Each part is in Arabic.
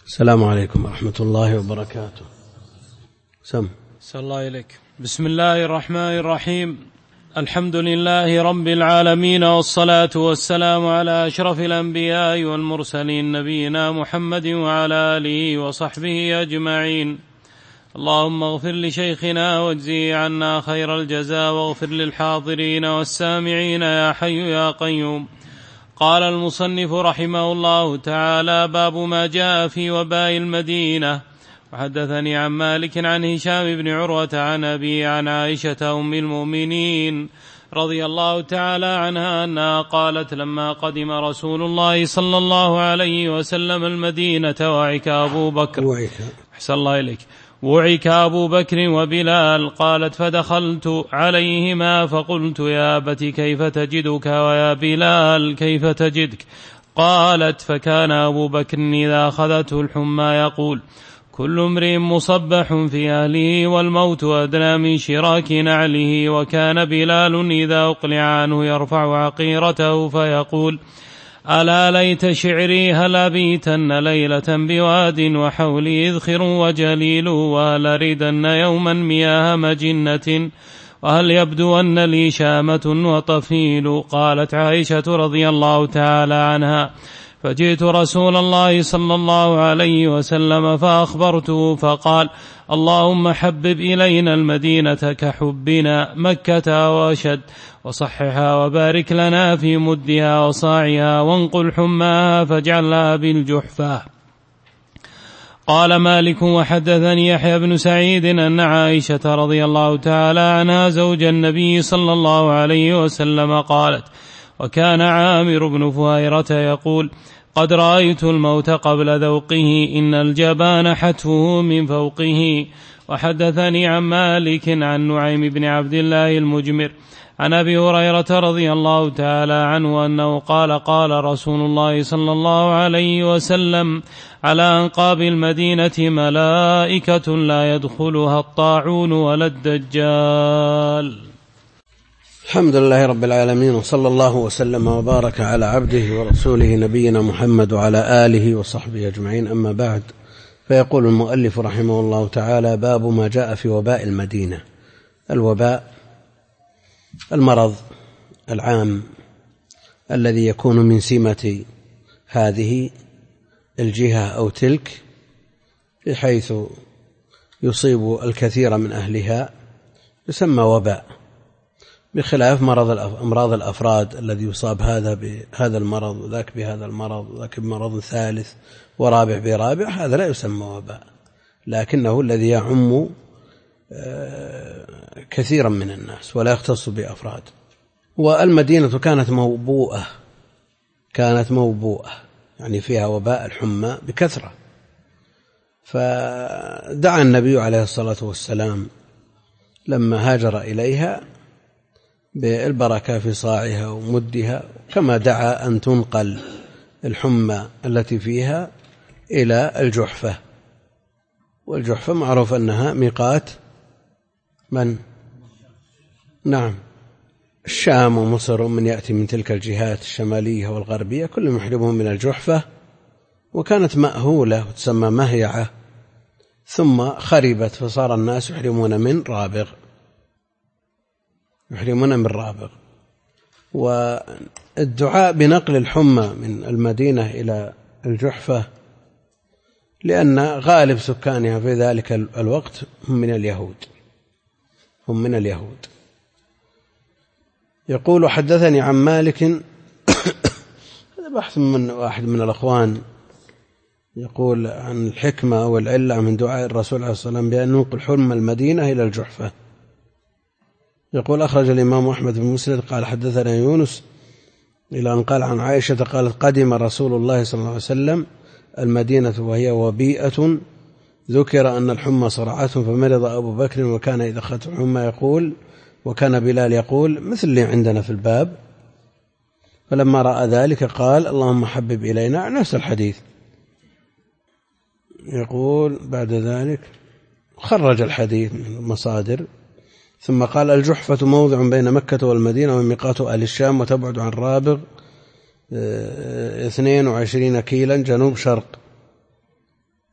السلام عليكم ورحمة الله وبركاته. صلى الله إليك. بسم الله الرحمن الرحيم. الحمد لله رب العالمين، والصلاة والسلام على أشرف الأنبياء والمرسلين نبينا محمد وعلى آله وصحبه أجمعين. اللهم اغفر لشيخنا واجزه عنا خير الجزاء، واغفر للحاضرين والسامعين يا حي يا قيوم. قال المصنف رحمه الله تعالى: باب ما جاء في وباء المدينة. وحدثني عن مالك عن هشام بن عروة عن أبي عن عائشة أم المؤمنين رضي الله تعالى عنها أنها قالت: لما قدم رسول الله صلى الله عليه وسلم المدينة وعك أبو بكر أحسن الله إليك وعك أبو بكر وبلال، قالت: فدخلت عليهما فقلت: يا أبت كيف تجدك، ويا بلال كيف تجدك؟ قالت: فكان أبو بكر إذا أخذته الحمى يقول: كل امرئ مصبح في أهله والموت أدنى من شراك نعله. وكان بلال إذا أقلع عنه يرفع عقيرته فيقول: ألا ليت شعري هل أبيتن ليلة بواد وحولي إذخر وجليل، وهل ردن يوما مياه مجنة، وهل يبدون لي شامة وطفيل. قالت عائشة رضي الله تعالى عنها: فجئت رسول الله صلى الله عليه وسلم فأخبرته فقال: اللهم حبب إلينا المدينة كحبنا مكة وأشد، وصححها وبارك لنا في مدها وصاعها، وانقل حماها فاجعلها بالجحفة. قال مالك: وحدثني يحيى بن سعيد أن عائشة رضي الله تعالى عنها زوج النبي صلى الله عليه وسلم قالت: وكان عامر بن فهيرة يقول: قد رأيت الموت قبل ذوقه، إن الجبان حتفه من فوقه. وحدثني عن مالك عن نعيم بن عبد الله المجمر عن أبي هريرة رضي الله تعالى عنه أنه قال: قال رسول الله صلى الله عليه وسلم: على أنقاب المدينة ملائكة لا يدخلها الطاعون ولا الدجال. الحمد لله رب العالمين، وصلى الله وسلم وبارك على عبده ورسوله نبينا محمد وعلى آله وصحبه أجمعين. أما بعد، فيقول المؤلف رحمه الله تعالى: باب ما جاء في وباء المدينة. الوباء المرض العام الذي يكون من سمة هذه الجهة أو تلك، بحيث يصيب الكثير من أهلها، يسمى وباء، بخلاف أمراض الأفراد الذي يصاب هذا بهذا المرض وذاك بهذا المرض وذاك بمرض ثالث ورابع برابع، هذا لا يسمى وباء، لكنه الذي يعم كثيرا من الناس ولا يختص بأفراد. والمدينة كانت موبوءة يعني فيها وباء الحمى بكثرة، فدعا النبي عليه الصلاة والسلام لما هاجر إليها بالبركة في صاعها ومدها، كما دعا أن تنقل الحمى التي فيها إلى الجحفة. والجحفة معروف أنها ميقات من؟ نعم، الشام ومصر، ومن يأتي من تلك الجهات الشمالية والغربية كلهم يحرمون من الجحفة. وكانت مأهولة وتسمى مهيعة، ثم خربت فصار الناس يحرمون من رابغ. والدعاء بنقل الحمى من المدينة إلى الجحفة لأن غالب سكانها في ذلك الوقت هم من اليهود. يقول: حدثني عن مالك هذا بحث من واحد من الأخوان، يقول عن الحكمة والعلة من دعاء الرسول عليه الصلاة والسلام بأن ننقل حمى المدينة إلى الجحفة. يقول: أخرج الإمام أحمد بن مسند قال: حدثنا يونس إلى أن قال عن عائشة قالت: قدم رسول الله صلى الله عليه وسلم المدينة وهي وبيئة، ذكر أن الحمى صرعته فمرض أبو بكر، وكان إذا أخذت الحمى يقول، وكان بلال يقول، مثل اللي عندنا في الباب. فلما رأى ذلك قال: اللهم حبب إلينا، نفس الحديث. يقول بعد ذلك خرج الحديث من المصادر، ثم قال: الجحفة موضع بين مكة والمدينة، وميقات أهل الشام، وتبعد عن رابغ 22 كيلا جنوب شرق.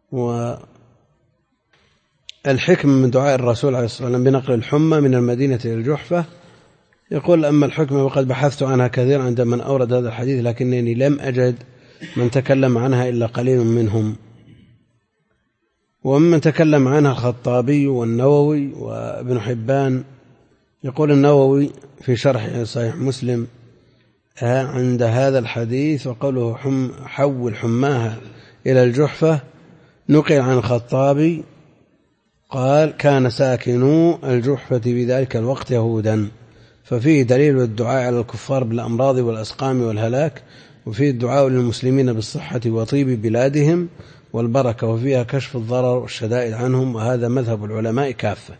والحكم من دعاء الرسول عليه الصلاة والسلام بنقل الحمى من المدينة إلى الجحفة. يقول أما الحكم فقد بحثت عنها كثيرا عند من أورد هذا الحديث، لكنني لم أجد من تكلم عنها إلا قليل منهم، ومن تكلم عنها الخطابي والنووي وابن حبان. يقول النووي في شرح صحيح مسلم عند هذا الحديث وقوله حول حماها إلى الجحفة، نقل عن الخطابي قال كان ساكنو الجحفة في ذلك الوقت يهودا، ففيه دليل الدعاء على الكفار بالأمراض والأسقام والهلاك، وفيه الدعاء للمسلمين بالصحة وطيب بلادهم والبركة، وفيها كشف الضرر والشدائد عنهم، وهذا مذهب العلماء كافة،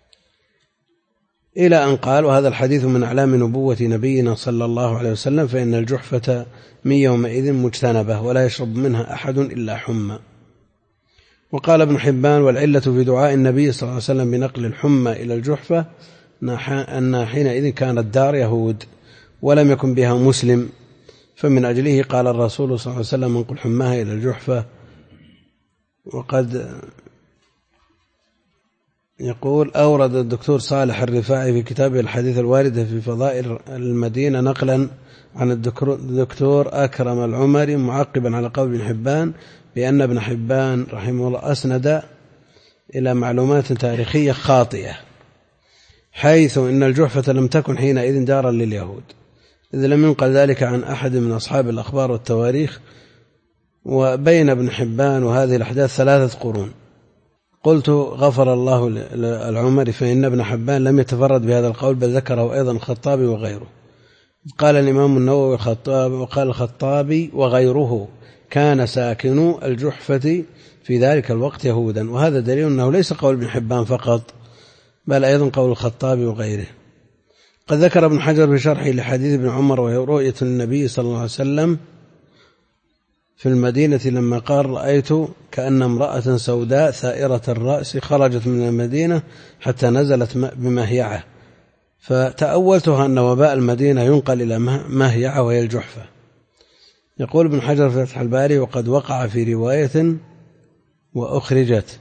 إلى أن قال وهذا الحديث من أعلام نبوة نبينا صلى الله عليه وسلم، فإن الجحفة من يومئذ مجتنبة ولا يشرب منها أحد إلا حمى. وقال ابن حبان والعلة في دعاء النبي صلى الله عليه وسلم بنقل الحمى إلى الجحفة أن حينئذ كانت الدار يهود ولم يكن بها مسلم، فمن أجله قال الرسول صلى الله عليه وسلم انقل حماها إلى الجحفة. وقد يقول أورد الدكتور صالح الرفاعي في كتابه الحديث الواردة في فضائل المدينة نقلا عن الدكتور أكرم العمري معقبا على قول ابن حبان بأن ابن حبان رحمه الله أسند إلى معلومات تاريخية خاطئة، حيث إن الجحفة لم تكن حينئذ دارا لليهود، إذ لم ينقل ذلك عن أحد من أصحاب الأخبار والتواريخ، وبين ابن حبان وهذه الأحداث 3 قرون. قلت غفر الله العمري فإن ابن حبان لم يتفرد بهذا القول، بل ذكره أيضا الخطابي وغيره. قال الإمام النووي وقال الخطابي وغيره كان ساكنو الجحفة في ذلك الوقت يهودا، وهذا دليل أنه ليس قول ابن حبان فقط بل أيضا قول الخطابي وغيره. قد ذكر ابن حجر في شرحه لحديث ابن عمر وهي رؤية النبي صلى الله عليه وسلم في المدينة لما قال رأيت كأن امرأة سوداء ثائرة الرأس خرجت من المدينة حتى نزلت بمهيعة، فتأولتها أن وباء المدينة ينقل إلى مهيعة وهي الجحفة. يقول ابن حجر في فتح الباري وقد وقع في رواية وأخرجت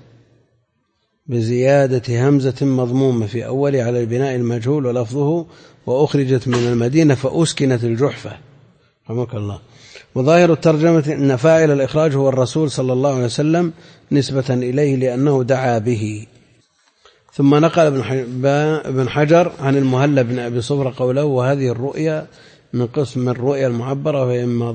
بزيادة همزة مضمومة في أول على البناء المجهول ولفظه وأخرجت من المدينة فأسكنت الجحفة رحمك الله. وظاهر الترجمة أن فاعل الإخراج هو الرسول صلى الله عليه وسلم نسبة إليه لأنه دعا به. ثم نقل ابن حجر عن المهلب بن أبي صفر قوله وهذه الرؤيا من قسم الرؤيا المعبرة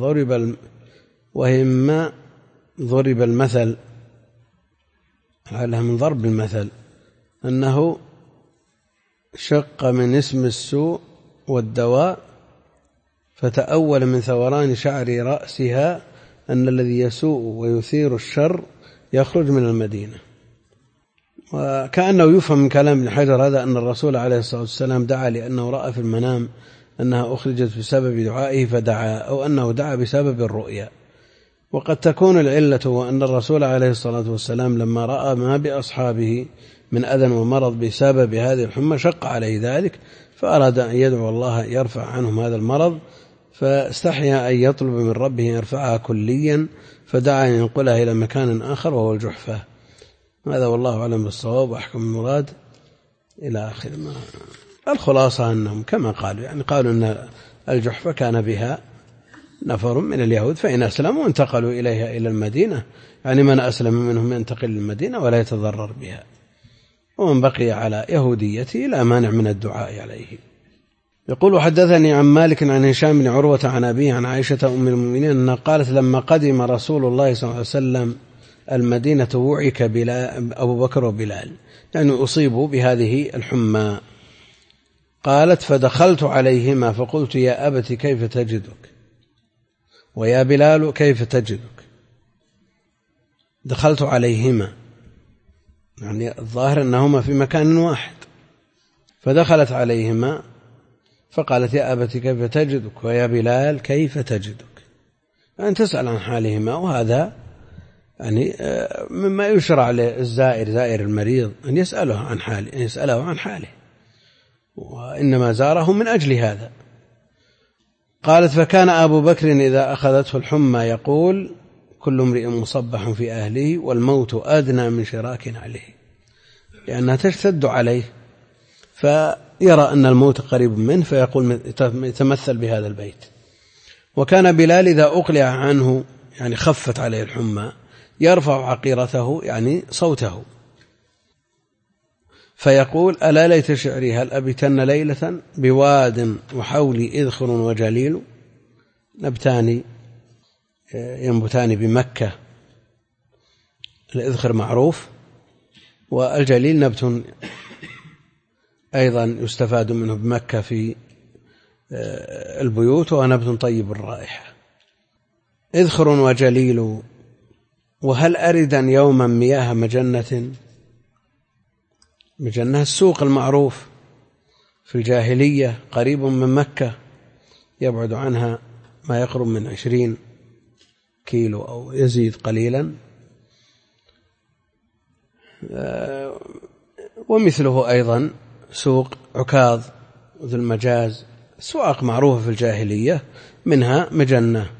وإما ضرب المثل على من ضرب المثل أنه شق من اسم السوء والدواء فتأول من ثوران شعر رأسها أن الذي يسوء ويثير الشر يخرج من المدينة. وكأنه يفهم من كلام ابن حجر هذا أن الرسول عليه الصلاة والسلام دعا لأنه رأى في المنام أنها أخرجت بسبب دعائه فدعا، أو أنه دعا بسبب الرؤيا. وقد تكون العلة وأن الرسول عليه الصلاة والسلام لما رأى ما بأصحابه من أذى ومرض بسبب هذه الحمى شق عليه ذلك، فأراد أن يدعو الله يرفع عنهم هذا المرض، فاستحيا أن يطلب من ربه أن يرفعها كليا، فدعا أن ينقلها إلى مكان آخر وهو الجحفة. هذا والله أعلم بالصواب وأحكم المراد إلى آخر ما. الخلاصة أنهم كما قالوا، يعني قالوا أن الجحفة كان بها نفر من اليهود فإن أسلموا انتقلوا إليها إلى المدينة، يعني من أسلم منهم ينتقل للمدينة ولا يتضرر بها، ومن بقي على يهوديته لا مانع من الدعاء عليه. يقول حدثني عن مالك عن هشام بن عروة عن أبيه عن عائشة أم المؤمنين أنها قالت لما قدم رسول الله صلى الله عليه وسلم المدينة وعك أبو بكر وبلال، يعني أصيبوا بهذه الحمى. قالت فدخلت عليهما فقلت يا أبت كيف تجدك ويا بلال كيف تجدك. دخلت عليهما يعني الظاهر أنهما في مكان واحد، فدخلت عليهما فقالت يا أبت كيف تجدك ويا بلال كيف تجدك، يعني تسأل عن حالهما. وهذا يعني مما يشرع للزائر زائر المريض أن يسأله عن حاله، أن يسأله عن حاله، وإنما زاره من أجل هذا. قالت فكان أبو بكر إذا أخذته الحمى يقول كل امرئ مصبح في أهله والموت أدنى من شراك عليه، لأنها تشتد عليه فيرى أن الموت قريب منه فيقول يتمثل بهذا البيت. وكان بلال إذا أقلع عنه يعني خفت عليه الحمى يرفع عقيرته يعني صوته فيقول: ألا ليت شعري هل أبتن ليلة بواد وحولي إذخر وجليل. نبتان ينبتان بمكة، الإذخر معروف، والجليل نبت أيضا يستفاد منه بمكة في البيوت، ونبت طيب الرائحة. إذخر وجليل وهل أردا يوما مياه مجنة. مجنة السوق المعروف في الجاهلية، قريب من مكة، يبعد عنها ما يقرب من 20 كيلو أو يزيد قليلا. ومثله أيضا سوق عكاظ ذو المجاز، سواق معروفة في الجاهلية، منها مجنة.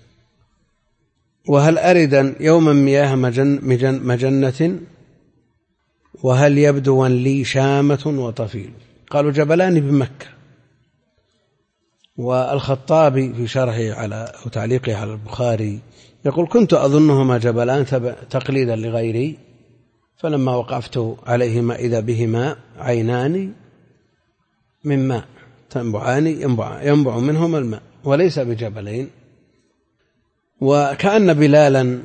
وهل أردا يوما مياه مجنة وهل يبدو لي شامة وطفيل. قالوا جبلان بمكة. والخطابي في شرحه على أو تعليقه على البخاري يقول: كنت أظنهما جبلان تقليدا لغيري، فلما وقفت عليهما إذا بهما عينان من ماء تنبعان ينبع منهما الماء وليس بجبلين. وكأن بلالا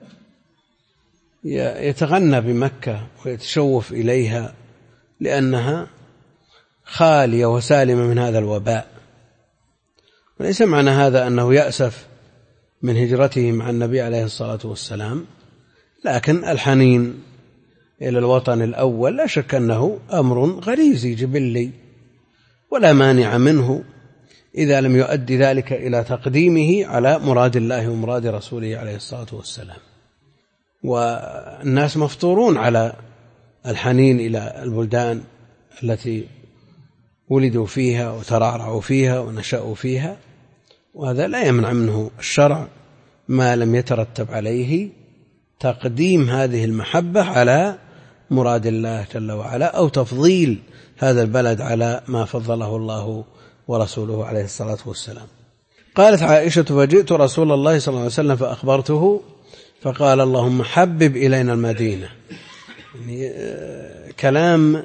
يتغنى بمكة ويتشوف إليها لأنها خالية وسالمة من هذا الوباء. وليس معنى هذا أنه يأسف من هجرته مع النبي عليه الصلاة والسلام، لكن الحنين إلى الوطن الأول لا شك أنه أمر غريزي جبلي ولا مانع منه إذا لم يؤدي ذلك إلى تقديمه على مراد الله ومراد رسوله عليه الصلاة والسلام. والناس مفطورون على الحنين إلى البلدان التي ولدوا فيها وترعرعوا فيها ونشأوا فيها، وهذا لا يمنع منه الشرع ما لم يترتب عليه تقديم هذه المحبة على مراد الله جل وعلا أو تفضيل هذا البلد على ما فضله الله ورسوله عليه الصلاة والسلام. قالت عائشة: فجئت رسول الله صلى الله عليه وسلم فأخبرته فقال: اللهم حبب إلينا المدينة. يعني كلام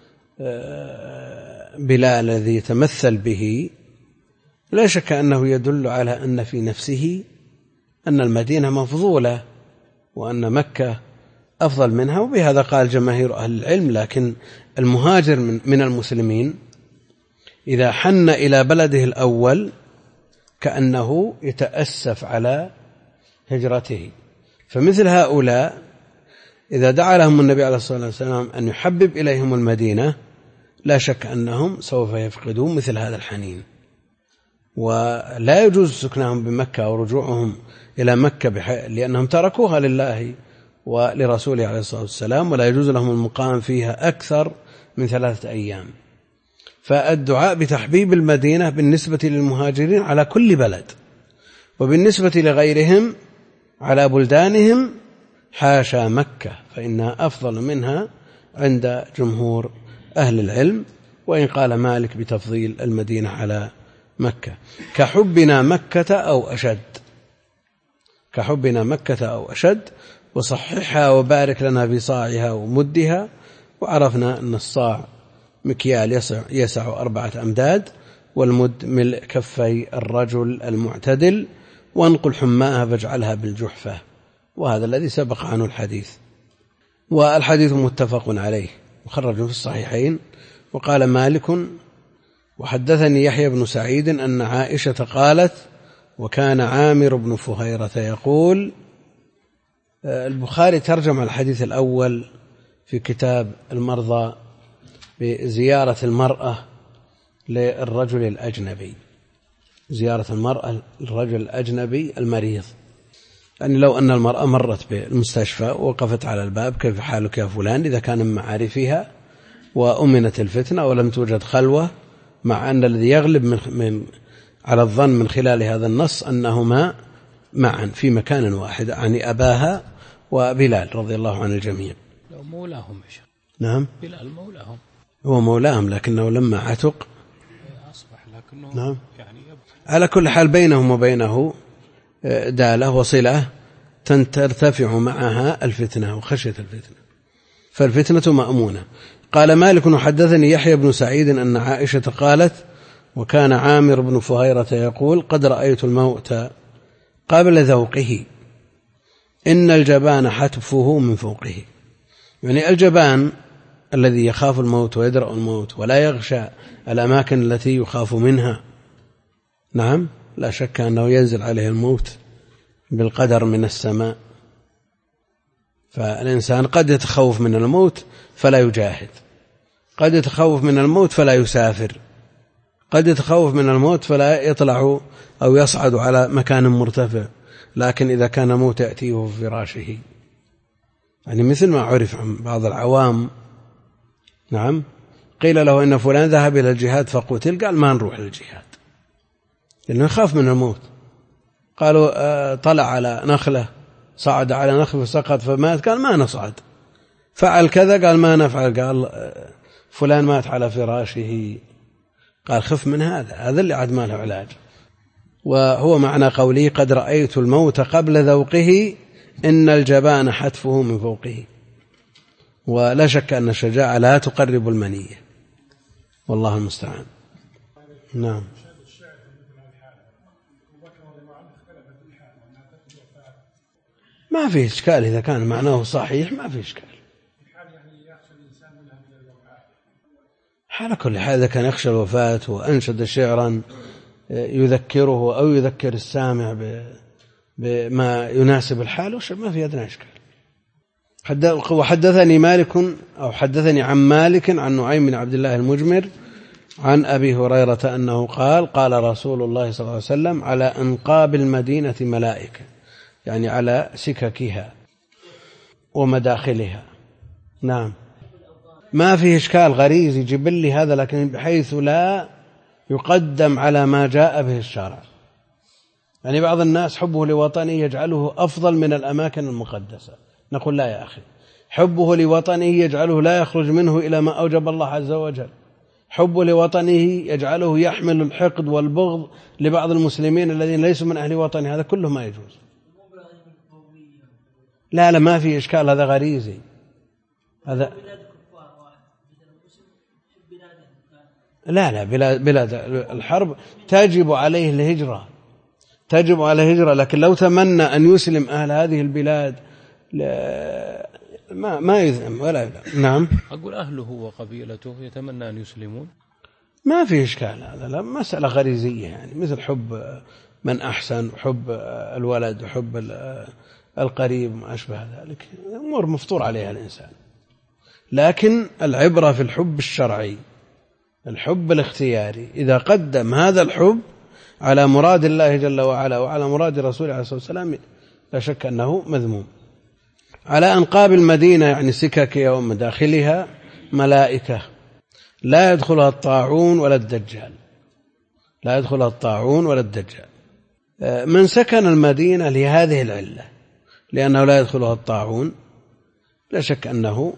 بلال الذي يتمثل به لا شك أنه يدل على أن في نفسه أن المدينة مفضولة وأن مكة أفضل منها، وبهذا قال جماهير أهل العلم. لكن المهاجر من المسلمين إذا حن إلى بلده الأول كأنه يتأسف على هجرته، فمثل هؤلاء إذا دعا لهم النبي عليه الصلاة والسلام أن يحبب إليهم المدينة لا شك أنهم سوف يفقدون مثل هذا الحنين، ولا يجوز سكنهم بمكة أو رجوعهم إلى مكة لأنهم تركوها لله ولرسوله عليه الصلاة والسلام، ولا يجوز لهم المقام فيها أكثر من 3 أيام. فالدعاء بتحبيب المدينة بالنسبة للمهاجرين على كل بلد، وبالنسبة لغيرهم على بلدانهم حاشا مكة، فإنها أفضل منها عند جمهور أهل العلم، وإن قال مالك بتفضيل المدينة على مكة. كحبنا مكة أو أشد، كحبنا مكة أو أشد، وصححها وبارك لنا في صاعها ومدها. وعرفنا أن الصاع مكيال يسع 4 أمداد، والمد ملء كفي الرجل المعتدل، وانقل حماءها فاجعلها بالجحفة، وهذا الذي سبق عنه الحديث. والحديث متفق عليه وخرجه في الصحيحين. وقال مالك: وحدثني يحيى بن سعيد أن عائشة قالت: وكان عامر بن فهيرة يقول. البخاري ترجم الحديث الأول في كتاب المرضى بزيارة المرأة للرجل الأجنبي، زيارة المرأة للرجل الأجنبي المريض. يعني لو أن المرأة مرت بالمستشفى ووقفت على الباب: كيف حالك يا فلان؟ إذا كان من معارفها وأمنت الفتنة ولم توجد خلوة، مع أن الذي يغلب على الظن من خلال هذا النص أنهما معا في مكان واحد، يعني أباها وبلال رضي الله عن الجميع. لو مولاهم. نعم بلال مولاهم، هو مولاهم، لكنه لما عتق أصبح لكنه نعم. يعني على كل حال بينهم وبينه دالة وصلة ترتفع معها الفتنة وخشية الفتنة، فالفتنة مأمونة. قال مالك وحدثني يحيى بن سعيد أن عائشة قالت وكان عامر بن فهيرة يقول قد رأيت الموت قبل ذوقه إن الجبان حتفه من فوقه، يعني الجبان الذي يخاف الموت ويدرأ الموت ولا يغشى الأماكن التي يخاف منها، نعم لا شك أنه ينزل عليه الموت بالقدر من السماء. فالإنسان قد يتخوف من الموت فلا يجاهد، قد يتخوف من الموت فلا يسافر، قد يتخوف من الموت فلا يطلع أو يصعد على مكان مرتفع، لكن إذا كان موت يأتيه في فراشه، يعني مثل ما عرف عن بعض العوام، نعم قيل له إن فلان ذهب إلى الجهاد فقتل، قال ما نروح للجهاد لأنه يخاف من الموت. قالوا طلع على نخلة، صعد على نخلة فسقط فمات، قال ما نصعد. فعل كذا، قال ما نفعل، قال فلان مات على فراشه، قال خف من هذا اللي عاد ما له علاج. وهو معنى قوله قد رأيت الموت قبل ذوقه إن الجبان حتفه من فوقه. ولا شك أن الشجاعة لا تقرب المنية، والله المستعان. نعم. ما في إشكال إذا كان معناه صحيح، ما في إشكال. على كل حال إذا كان يخشى الوفاة وأنشد شعرا يذكره أو يذكر السامع بما يناسب الحال ما في أدنى إشكال. وحدثني مالك أو حدثني عن مالك عن نعيم بن عبد الله المجمر عن أبي هريرة أنه قال قال رسول الله صلى الله عليه وسلم على أنقاب المدينة ملائكة، يعني على سككها ومداخلها. نعم ما فيه إشكال، غريزي جبلي هذا، لكن بحيث لا يقدم على ما جاء به الشرع. يعني بعض الناس حبه لوطنه يجعله أفضل من الأماكن المقدسة، نقول لا يا أخي، حبه لوطنه يجعله لا يخرج منه إلى ما أوجب الله عز وجل، حبه لوطنه يجعله يحمل الحقد والبغض لبعض المسلمين الذين ليسوا من أهل وطنه، هذا كله ما يجوز. لا ما في إشكال، هذا غريزي. هذا لا بلاد الحرب تجب عليه الهجرة، تجب على الهجرة، لكن لو تمنى أن يسلم أهل هذه البلاد ما يذم ولا يذم. نعم أقول أهله وقبيلته يتمنى أن يسلمون، ما في إشكال، هذا لا مسألة غريزية، يعني مثل حب من أحسن وحب الولد وحب القريب وما أشبه ذلك، أمور مفطور عليها الإنسان. لكن العبرة في الحب الشرعي، الحب الاختياري، إذا قدم هذا الحب على مراد الله جل وعلا وعلى مراد رسوله عليه الصلاة والسلام لا شك أنه مذموم. على أنقاب المدينة يعني سككها ومداخلها ملائكة لا يدخلها الطاعون ولا الدجال، لا يدخلها الطاعون ولا الدجال. من سكن المدينة لهذه العلة، لأنه لا يدخلها الطاعون، لا شك أنه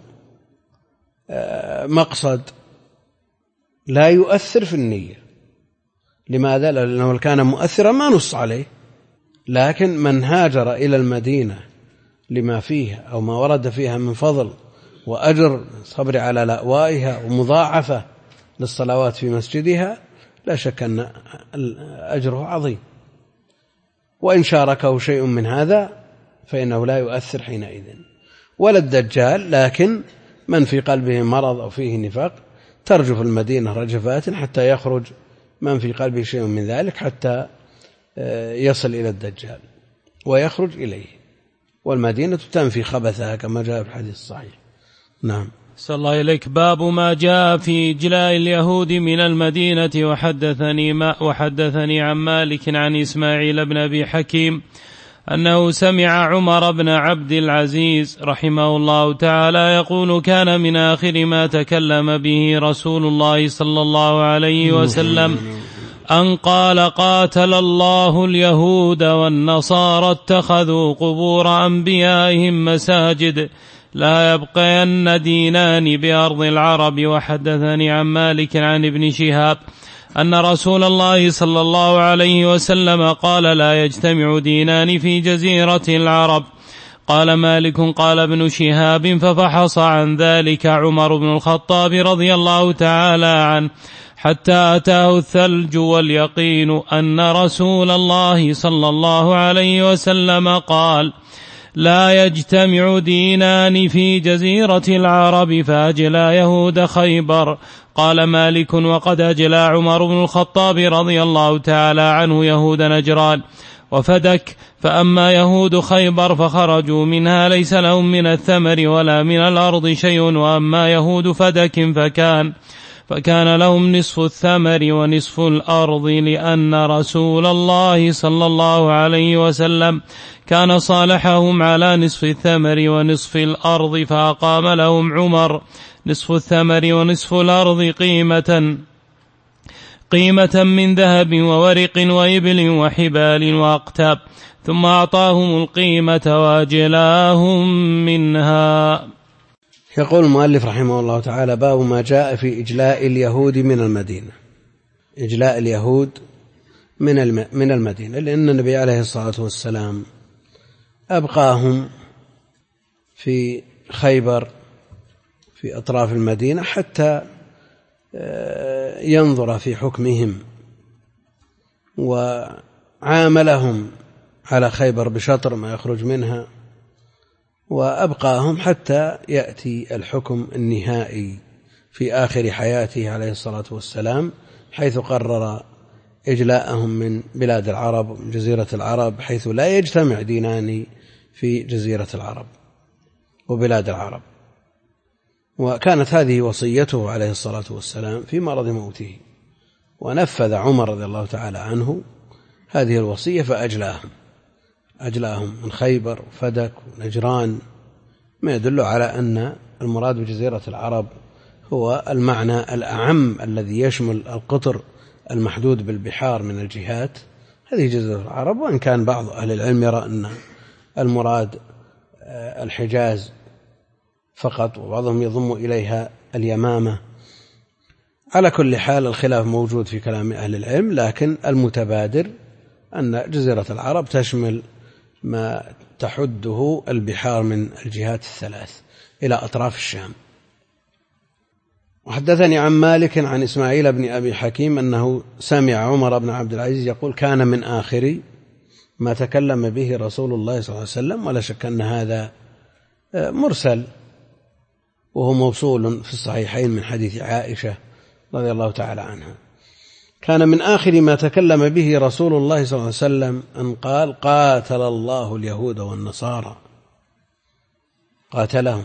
مقصد لا يؤثر في النية. لماذا؟ لأنه كان مؤثرا ما نص عليه، لكن من هاجر إلى المدينة لما فيها أو ما ورد فيها من فضل وأجر صبر على لأوائها ومضاعفة للصلوات في مسجدها، لا شك أن أجره عظيم، وإن شاركه شيء من هذا فإنه لا يؤثر حينئذ. ولا الدجال، لكن من في قلبه مرض أو فيه نفاق ترجف المدينة رجفات حتى يخرج من في قلبه شيء من ذلك حتى يصل إلى الدجال ويخرج إليه، والمدينة تنفي خبثها كما جاء في الحديث الصحيح. نعم. صلى الله إليك. باب ما جاء في إجلاء اليهود من المدينة. وحدثني عن مالك عن إسماعيل بن أبي حكيم أنه سمع عمر بن عبد العزيز رحمه الله تعالى يقول كان من آخر ما تكلم به رسول الله صلى الله عليه وسلم أن قال قاتل الله اليهود والنصارى اتخذوا قبور أنبيائهم مساجد لا يبقين دينان بأرض العرب. وحدثني عن مالك عن ابن شهاب أن رسول الله صلى الله عليه وسلم قال لا يجتمع دينان في جزيرة العرب. قال مالك قال ابن شهاب ففحص عن ذلك عمر بن الخطاب رضي الله تعالى عنه حتى أتاه الثلج واليقين أن رسول الله صلى الله عليه وسلم قال لا يجتمع دينان في جزيرة العرب فأجلى يهود خيبر. قال مالك وقد أجلى عمر بن الخطاب رضي الله تعالى عنه يهود نجران وفدك. فأما يهود خيبر فخرجوا منها ليس لهم من الثمر ولا من الأرض شيء. وأما يهود فدك فكان لهم نصف الثمر ونصف الأرض لأن رسول الله صلى الله عليه وسلم كان صالحهم على نصف الثمر ونصف الأرض فأقام لهم عمر نصف الثمر ونصف الأرض قيمة من ذهب وورق وإبل وحبال وأقتاب ثم أعطاهم القيمة وأجلاهم منها. يقول المؤلف رحمه الله تعالى باب ما جاء في إجلاء اليهود من المدينة. إجلاء اليهود من المدينة لأن النبي عليه الصلاة والسلام أبقاهم في خيبر في أطراف المدينة حتى ينظر في حكمهم وعاملهم على خيبر بشطر ما يخرج منها وأبقاهم حتى يأتي الحكم النهائي في آخر حياته عليه الصلاة والسلام حيث قرر إجلاءهم من بلاد العرب ومن جزيرة العرب حيث لا يجتمع دينان في جزيرة العرب وبلاد العرب. وكانت هذه وصيته عليه الصلاة والسلام في مرض موته ونفذ عمر رضي الله تعالى عنه هذه الوصية فأجلاهم من خيبر وفدك ونجران ما يدل على أن المراد بجزيرة العرب هو المعنى الأعم الذي يشمل القطر المحدود بالبحار من الجهات. هذه جزيرة العرب وإن كان بعض أهل العلم يرى أن المراد الحجاز فقط وبعضهم يضم إليها اليمامة. على كل حال الخلاف موجود في كلام أهل العلم لكن المتبادر أن جزيرة العرب تشمل ما تحده البحار من الجهات الثلاث إلى أطراف الشام. وحدثني عن مالك عن إسماعيل بن أبي حكيم أنه سمع عمر بن عبد العزيز يقول كان من آخر ما تكلم به رسول الله صلى الله عليه وسلم. ولا شك أن هذا مرسل وهو موصول في الصحيحين من حديث عائشة رضي الله تعالى عنها. كان من آخر ما تكلم به رسول الله صلى الله عليه وسلم أن قال قاتل الله اليهود والنصارى. قاتلهم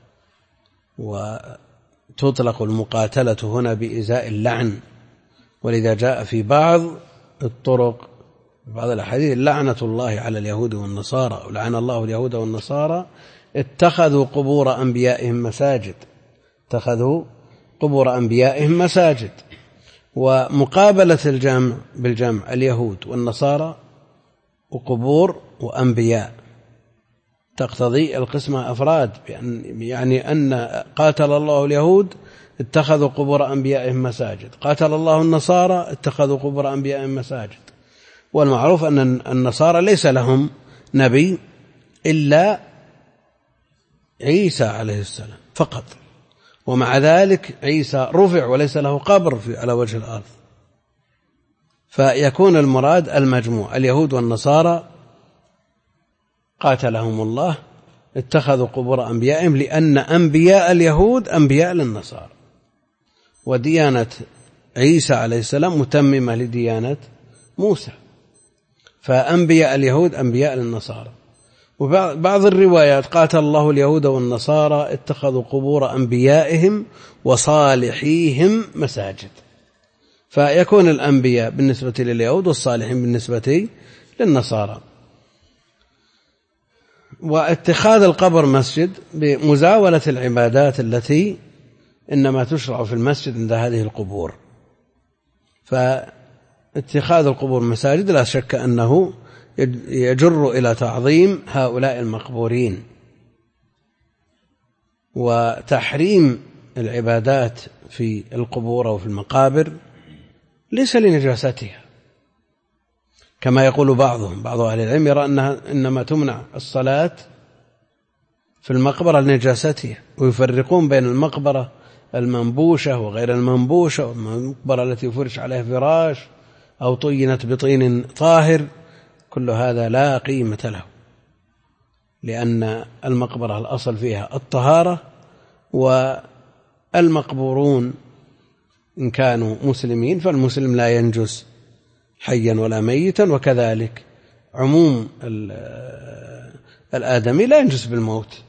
وتطلق المقاتلة هنا بإزاء اللعن ولذا جاء في بعض الطرق بعض الأحاديث لعنة الله على اليهود والنصارى ولعن الله اليهود والنصارى اتخذوا قبور أنبيائهم مساجد. اتخذوا قبور أنبيائهم مساجد. ومقابلة الجمع بالجمع اليهود والنصارى وقبور وأنبياء تقتضي القسمة أفراد يعني أن قاتل الله اليهود اتخذوا قبور أنبيائهم مساجد قاتل الله النصارى اتخذوا قبور أنبيائهم مساجد. والمعروف أن النصارى ليس لهم نبي إلا عيسى عليه السلام فقط ومع ذلك عيسى رفع وليس له قبر على وجه الأرض. فيكون المراد المجموع اليهود والنصارى قاتلهم الله اتخذوا قبور أنبيائهم لأن أنبياء اليهود أنبياء للنصارى وديانة عيسى عليه السلام متممة لديانة موسى فأنبياء اليهود أنبياء للنصارى. وبعض الروايات قاتل الله اليهود والنصارى اتخذوا قبور أنبيائهم وصالحيهم مساجد. فيكون الأنبياء بالنسبة لليهود والصالحين بالنسبة للنصارى. واتخاذ القبر مسجد بمزاولة العبادات التي إنما تشرع في المسجد عند هذه القبور. اتخاذ القبور مساجد لا شك أنه يجر إلى تعظيم هؤلاء المقبورين، وتحريم العبادات في القبور أو في المقابر ليس لنجاستها، كما يقول بعض أهل العلم يرى أنها إنما تمنع الصلاة في المقبرة لنجاستها، ويفرقون بين المقبرة المنبوشة وغير المنبوشة، والمقبرة التي فرش عليها فراش أو طينت بطين طاهر، كل هذا لا قيمة له، لأن المقبرة الأصل فيها الطهارة، والمقبورون إن كانوا مسلمين فالمسلم لا ينجس حيا ولا ميتا، وكذلك عموم الآدمي لا ينجس بالموت.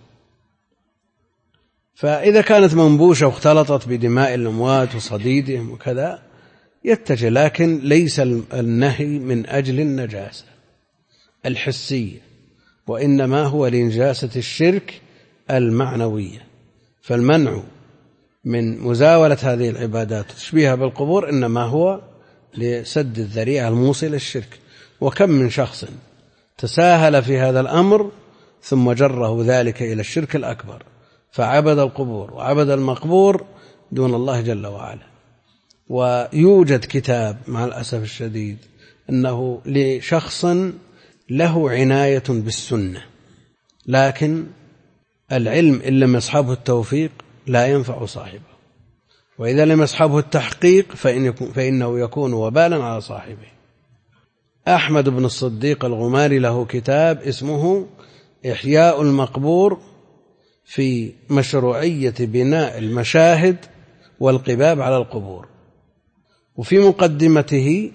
فإذا كانت منبوشة واختلطت بدماء الأموات وصديدهم وكذا يتجه، لكن ليس النهي من أجل النجاسة الحسية، وإنما هو لنجاسة الشرك المعنوية. فالمنع من مزاولة هذه العبادات تشبيهها بالقبور إنما هو لسد الذريعة الموصلة للشرك. وكم من شخص تساهل في هذا الأمر ثم جره ذلك إلى الشرك الأكبر، فعبد القبور وعبد المقبور دون الله جل وعلا. ويوجد كتاب مع الأسف الشديد أنه لشخص له عناية بالسنة، لكن العلم إن لم يصحبه التوفيق لا ينفع صاحبه، وإذا لم يصحبه التحقيق فإنه يكون وبالا على صاحبه. أحمد بن الصديق الغماري له كتاب اسمه إحياء المقبور في مشروعية بناء المشاهد والقباب على القبور، وفي مقدمته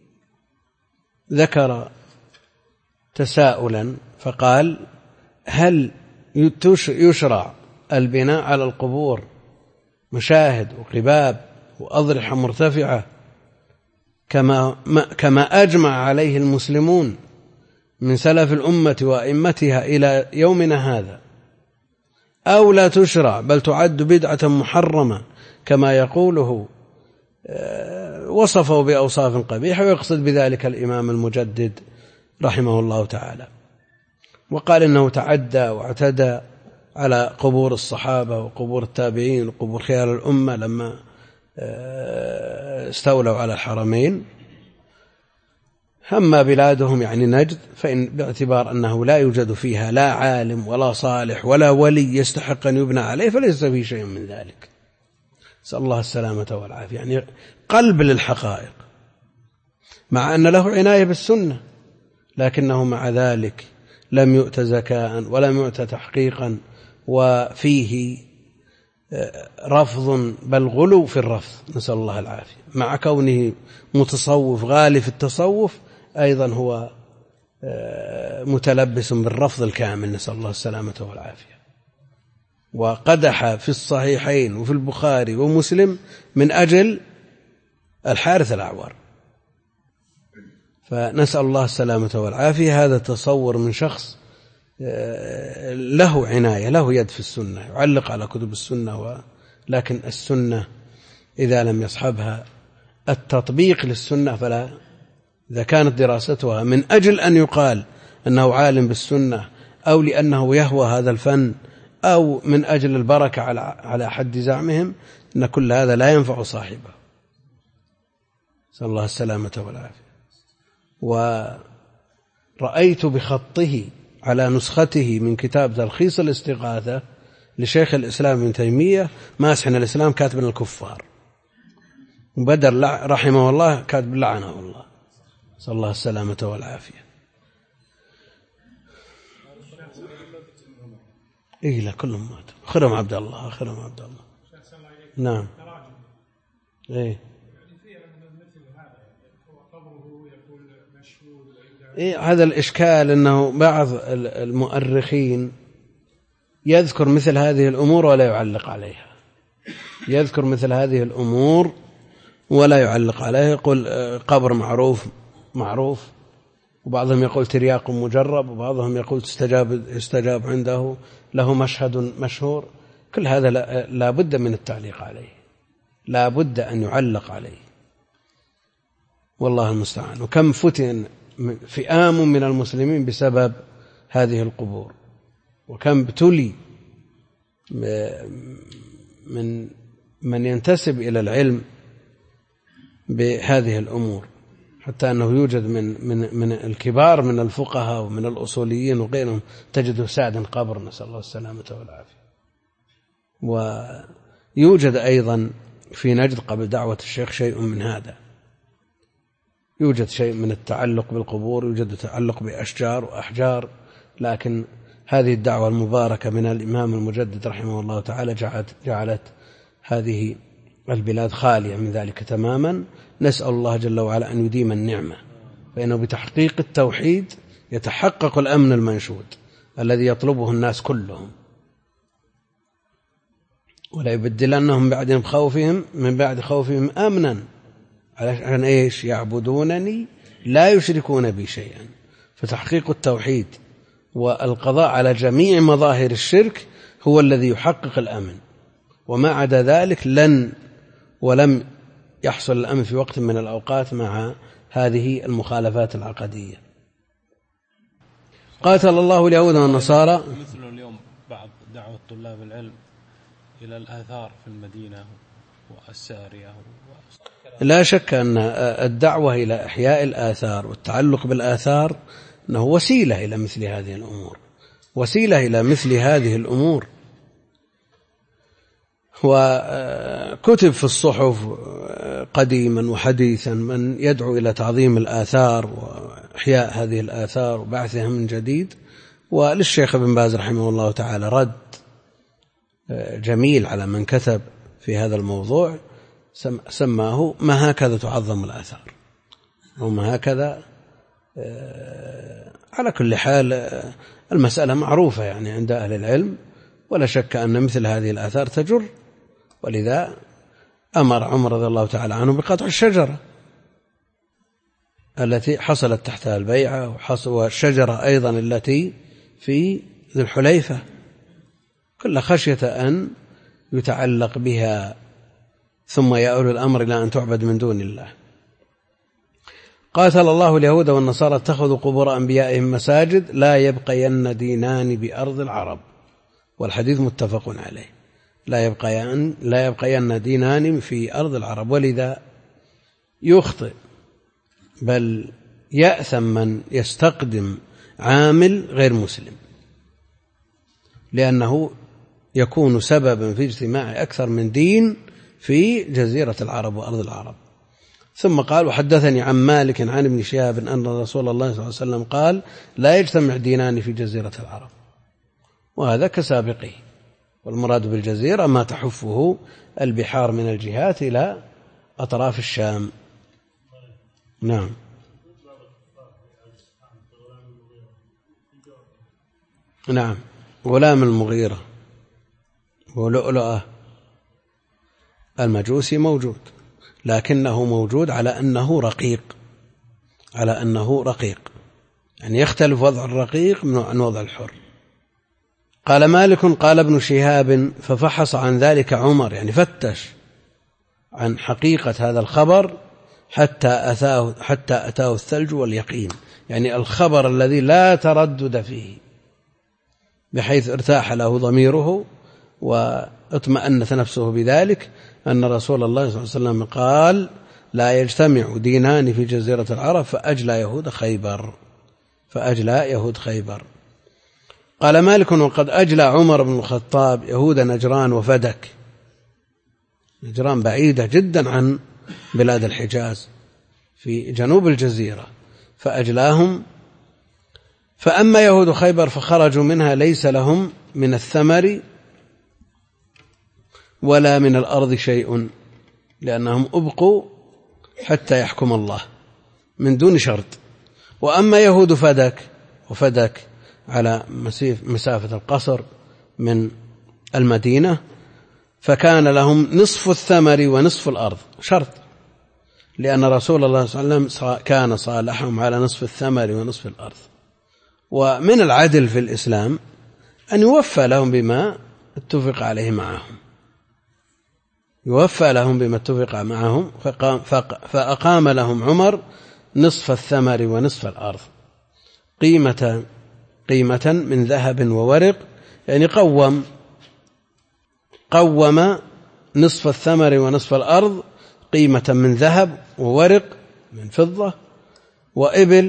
ذكر تساؤلا فقال: هل يشرع البناء على القبور مشاهد وقباب وأضرحة مرتفعة كما أجمع عليه المسلمون من سلف الأمة وأئمتها إلى يومنا هذا، أو لا تشرع بل تعد بدعة محرمة كما يقوله وصفه بأوصاف قبيحة، ويقصد بذلك الإمام المجدد رحمه الله تعالى، وقال إنه تعدى واعتدى على قبور الصحابة وقبور التابعين وقبور خيار الأمة لما استولوا على الحرمين. أما بلادهم يعني نجد فإن باعتبار أنه لا يوجد فيها لا عالم ولا صالح ولا ولي يستحق أن يبنى عليه فليس فيه شيء من ذلك، نسأل الله السلامة والعافية. يعني قلب للحقائق، مع أن له عناية بالسنة، لكنه مع ذلك لم يؤت زكاء ولم يؤت تحقيقا، وفيه رفض بل غلو في الرفض، نسأل الله العافية. مع كونه متصوف غالي في التصوف أيضا هو متلبس بالرفض الكامل، نسأل الله السلامة والعافية. وقدح في الصحيحين وفي البخاري ومسلم من أجل الحارث الأعور، فنسأل الله السلامة والعافية. هذا تصور من شخص له عناية، له يد في السنة، يعلق على كتب السنة، لكن السنة إذا لم يصحبها التطبيق للسنة فلا. إذا كانت دراستها من أجل أن يقال أنه عالم بالسنة، أو لأنه يهوى هذا الفن، أو من أجل البركة على حد زعمهم، أن كل هذا لا ينفع صاحبه، نسأل الله السلامة والعافية. ورأيت بخطه على نسخته من كتاب تلخيص الاستغاثة لشيخ الإسلام ابن تيمية ماسحنا الإسلام كاتب الكفار، وبدر رحمه الله كاتب لعنه الله، نسأل الله السلامة والعافية. إيه لا كلهم ماتوا، آخرهم عبد الله، آخرهم عبد الله. نعم. إيه. إيه هذا الإشكال، أنه بعض المؤرخين يذكر مثل هذه الأمور ولا يعلق عليها، يذكر مثل هذه الأمور ولا يعلق عليها، يقول قبر معروف، وبعضهم يقول ترياق مجرب، وبعضهم يقول استجاب عنده، له مشهد مشهور. كل هذا لا بد من التعليق عليه، لا بد أن يعلق عليه. والله المستعان. وكم فتن فئام من المسلمين بسبب هذه القبور، وكم ابتلي من ينتسب إلى العلم بهذه الأمور، حتى أنه يوجد من الكبار من الفقهاء ومن الأصوليين وغيرهم تجده سعد قبر، نسأل الله السلامة والعافية. ويوجد أيضا في نجد قبل دعوة الشيخ شيء من هذا، يوجد شيء من التعلق بالقبور، يوجد تعلق بأشجار وأحجار، لكن هذه الدعوة المباركة من الإمام المجدد رحمه الله تعالى جعلت هذه البلاد خالية من ذلك تماما. نسأل الله جل وعلا أن يديم النعمة، فإنه بتحقيق التوحيد يتحقق الأمن المنشود الذي يطلبه الناس كلهم. ولا يبدلنهم من بعد خوفهم أمنا، علشان إيش؟ يعبدونني لا يشركون بي شيئا. فتحقيق التوحيد والقضاء على جميع مظاهر الشرك هو الذي يحقق الأمن، وما عدا ذلك ولم يحصل الأمن في وقت من الأوقات مع هذه المخالفات العقدية. قاتل الله اليهود والنصارى. مثل اليوم بعض دعوة طلاب العلم إلى الآثار في المدينة والسارية. لا شك أن الدعوة إلى إحياء الآثار والتعلق بالآثار أنه وسيلة إلى مثل هذه الأمور، وسيلة إلى مثل هذه الأمور. وكتب في الصحف قديما وحديثا من يدعو إلى تعظيم الآثار وإحياء هذه الآثار وبعثها من جديد. وللشيخ ابن باز رحمه الله تعالى رد جميل على من كتب في هذا الموضوع، سماه ما هكذا تعظم الآثار، وما هكذا. على كل حال المسألة معروفة يعني عند أهل العلم، ولا شك أن مثل هذه الآثار تجر، ولذا أمر عمر رضي الله تعالى عنه بقطع الشجرة التي حصلت تحتها البيعة، والشجرة أيضا التي في ذي الحليفة، كل خشية أن يتعلق بها ثم يؤول الأمر إلى أن تعبد من دون الله. قاتل الله اليهود والنصارى اتخذوا قبور أنبيائهم مساجد لا يبقين دينان بأرض العرب. والحديث متفق عليه، لا يبقين دينان في أرض العرب. ولذا يخطئ بل يأثم من يستقدم عامل غير مسلم، لأنه يكون سببا في اجتماع أكثر من دين في جزيرة العرب وأرض العرب. ثم قال: وحدثني عن مالك عن ابن شهاب أن رسول الله صلى الله عليه وسلم قال: لا يجتمع دينان في جزيرة العرب. وهذا كسابقه، والمراد بالجزيرة ما تحفه البحار من الجهات إلى أطراف الشام. نعم. نعم، غلام المغيرة ولؤلؤة المجوسي موجود، لكنه موجود على أنه رقيق، يعني يختلف وضع الرقيق عن وضع الحر. قال مالك: قال ابن شهاب: ففحص عن ذلك عمر، يعني فتش عن حقيقة هذا الخبر حتى أتاه الثلج واليقين، يعني الخبر الذي لا تردد فيه، بحيث ارتاح له ضميره واطمأنت نفسه بذلك، أن رسول الله صلى الله عليه وسلم قال: لا يجتمع دينان في جزيرة العرب، فأجلى يهود خيبر. قال مالك: وقد أجلى عمر بن الخطاب يهود نجران وفدك. نجران بعيدة جدا عن بلاد الحجاز في جنوب الجزيرة، فأجلاهم. فأما يهود خيبر فخرجوا منها ليس لهم من الثمر ولا من الأرض شيء، لأنهم أبقوا حتى يحكم الله من دون شرط. وأما يهود فدك على مسافة القصر من المدينة، فكان لهم نصف الثمر ونصف الأرض، شرط، لأن رسول الله صلى الله عليه وسلم كان صالحهم على نصف الثمر ونصف الأرض. ومن العدل في الإسلام أن يوفى لهم بما اتفق عليه معهم، يوفى لهم بما اتفق معهم. فأقام لهم عمر نصف الثمر ونصف الأرض قيمة من ذهب وورق، يعني قوم نصف الثمر ونصف الأرض قيمة من ذهب وورق من فضة وإبل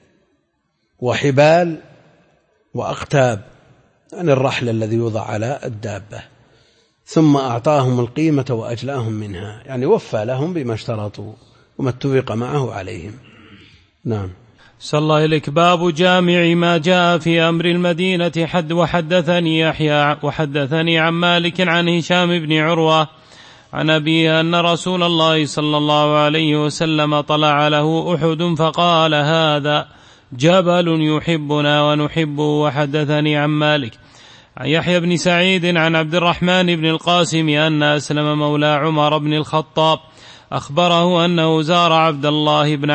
وحبال وأقتاب، يعني الرحل الذي يوضع على الدابة، ثم أعطاهم القيمة وأجلاهم منها، يعني وفى لهم بما اشترطوا وما اتفق معه عليهم. نعم. صلى الله إليك. باب جامع ما جاء في أمر المدينة. وحدثني يحيى وحدثني عن مالك عن هشام بن عروة عن أبيه أن رسول الله صلى الله عليه وسلم طلع له أحد فقال هذا جبل يحبنا ونحبه. وحدثني عن مالك عن يحيى بن سعيد عن عبد الرحمن بن القاسم أن أسلم مولى عمر بن الخطاب أخبره أنه زار عبد الله بن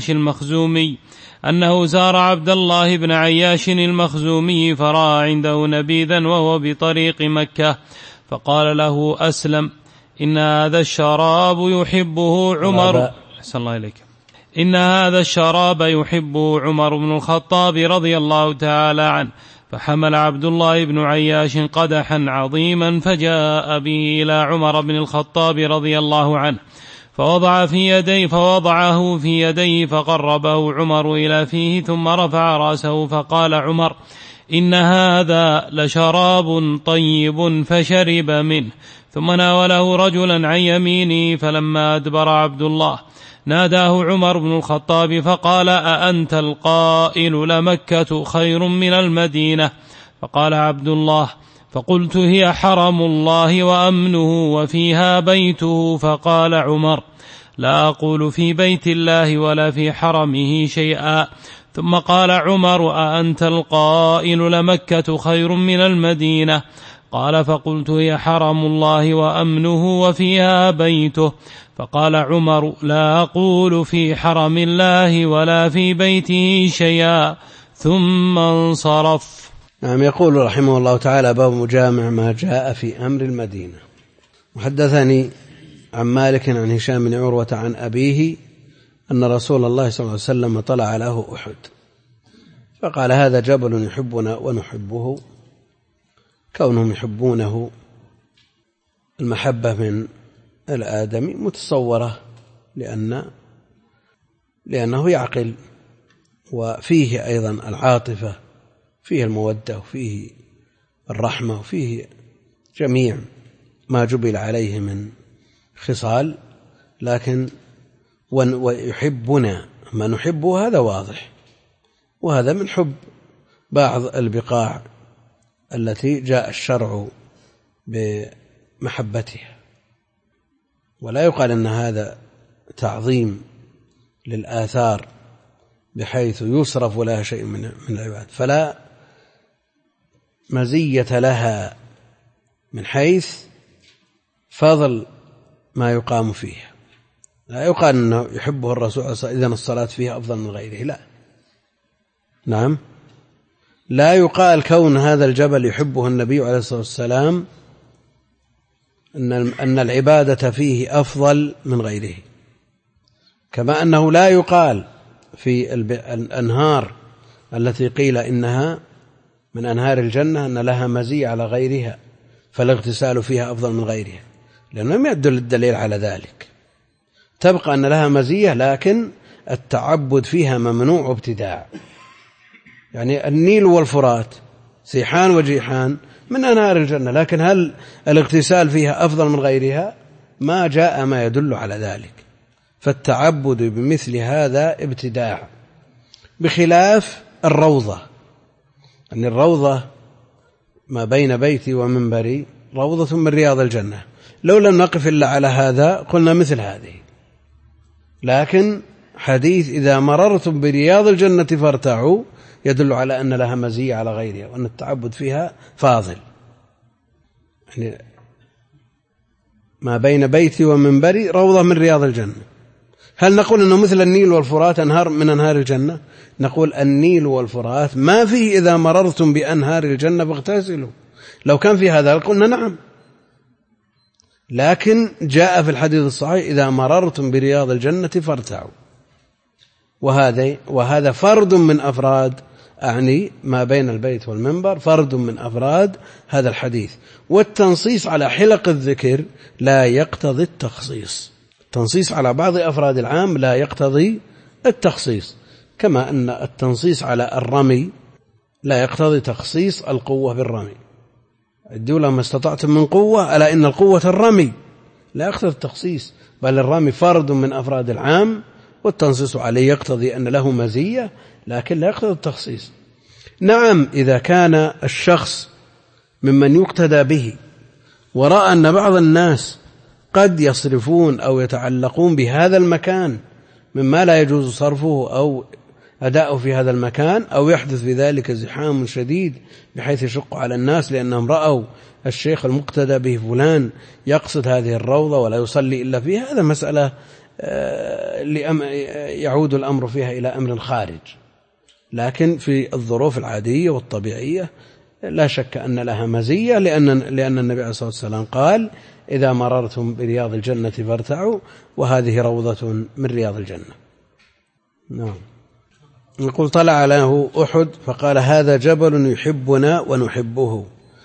عياش المخزومي فرأى عنده نبيذا وهو بطريق مكة، فقال له أسلم إن هذا الشراب يحبه عمر صلى الله عليه. إن هذا الشراب يحبه عمر بن الخطاب رضي الله تعالى عنه. فحمل عبد الله بن عياش قدحا عظيما فجاء به إلى عمر بن الخطاب رضي الله عنه، فوضعه في يديه فقربه عمر إلى فيه، ثم رفع رأسه فقال عمر إن هذا لشراب طيب، فشرب منه، ثم ناوله رجلا عن يمينه. فلما أدبر عبد الله ناداه عمر بن الخطاب فقال أأنت القائل لمكة خير من المدينة؟ فقال عبد الله فقلت هي حرم الله وأمنه وفيها بيته. فقال عمر لا أقول في بيت الله ولا في حرمه شيئا. ثم قال عمر أأنت القائل لمكة خير من المدينة؟ قال فقلت هي حرم الله وأمنه وفيها بيته. فقال عمر لا أقول في حرم الله ولا في بيته شيئا، ثم انصرف. نعم. يقول رحمه الله تعالى باب مجامع ما جاء في أمر المدينة. وحدثني عن مالك عن هشام بن عروة عن أبيه أن رسول الله صلى الله عليه وسلم طلع له أحد فقال هذا جبل يحبنا ونحبه، كونهم يحبونه المحبة من الآدمي متصورة لأنه يعقل، وفيه أيضا العاطفة، فيه المودة وفيه الرحمة وفيه جميع ما جبل عليه من خصال. لكن ويحبنا ما نحبه هذا واضح، وهذا من حب بعض البقاع التي جاء الشرع بمحبتها، ولا يقال أن هذا تعظيم للآثار بحيث يصرف لها شيء من العباد، فلا مزية لها من حيث فضل ما يقام فيها. لا يقال أنه يحبه الرسول إذن الصلاة فيها أفضل من غيره، لا. نعم. لا يقال كون هذا الجبل يحبه النبي عليه الصلاة والسلام أن العبادة فيه أفضل من غيره، كما أنه لا يقال في الأنهار التي قيل إنها من أنهار الجنة أن لها مزية على غيرها فالاغتسال فيها أفضل من غيرها، لأنه لم يدل الدليل على ذلك. تبقى أن لها مزية، لكن التعبد فيها ممنوع وابتداع. يعني النيل والفرات سيحان وجيحان من أنهار الجنة، لكن هل الاغتسال فيها أفضل من غيرها؟ ما جاء ما يدل على ذلك. فالتعبد بمثل هذا ابتداع، بخلاف الروضة. أن الروضة ما بين بيتي ومنبري روضة من رياض الجنة، لو لم نقف إلا على هذا قلنا مثل هذه. لكن حديث إذا مررتم برياض الجنة فارتعوا يدل على أن لها مزية على غيرها، وأن التعبد فيها فاضل. يعني ما بين بيتي ومنبري روضة من رياض الجنة. هل نقول أنه مثل النيل والفرات أنهار من أنهار الجنة؟ نقول النيل والفرات ما فيه إذا مررتم بأنهار الجنة فاغتسلوا. لو كان في هذا قلنا نعم، لكن جاء في الحديث الصحيح إذا مررتم برياض الجنة فارتعوا، وهذا فرد من أفراد، أعني ما بين البيت والمنبر فرد من أفراد هذا الحديث. والتنصيص على حلق الذكر لا يقتضي التخصيص، التنصيص على بعض أفراد العام لا يقتضي التخصيص، كما أن التنصيص على الرمي لا يقتضي تخصيص القوة بالرمي. ادوا لما استطعتم من قوة، ألا إن القوة الرمي، لا يقتضي التخصيص، بل الرمي فرد من أفراد العام، والتنصيص عليه يقتضي أن له مزية لكن لا يقتضي التخصيص. نعم، إذا كان الشخص ممن يقتدى به ورأى أن بعض الناس قد يصرفون أو يتعلقون بهذا المكان مما لا يجوز صرفه أو أداؤه في هذا المكان، أو يحدث في ذلك زحام شديد بحيث يشق على الناس لأنهم رأوا الشيخ المقتدى به فلان يقصد هذه الروضة ولا يصلي إلا فيها، هذا مسألة يعود الأمر فيها إلى أمر خارج. لكن في الظروف العادية والطبيعية لا شك أن لها مزية، لأن النبي عليه الصلاة والسلام قال إذا مررتم برياض الجنة فارتعوا، وهذه روضة من رياض الجنة. نعم. يقول طلع له أحد فقال هذا جبل يحبنا ونحبه.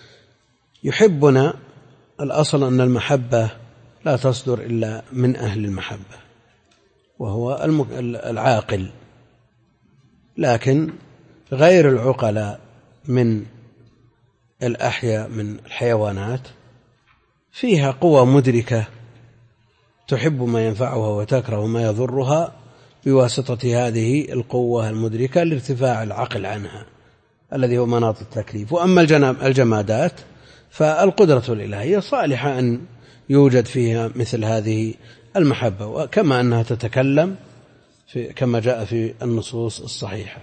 يحبنا، الأصل أن المحبة لا تصدر إلا من أهل المحبة وهو العاقل، لكن غير العقلاء من الأحياء من الحيوانات فيها قوى مدركة تحب ما ينفعها وتكره ما يضرها بواسطة هذه القوة المدركة لارتفاع العقل عنها الذي هو مناط التكليف. وأما الجمادات فالقدرة الإلهية صالحة أن يوجد فيها مثل هذه المحبة، وكما أنها تتكلم كما جاء في النصوص الصحيحة.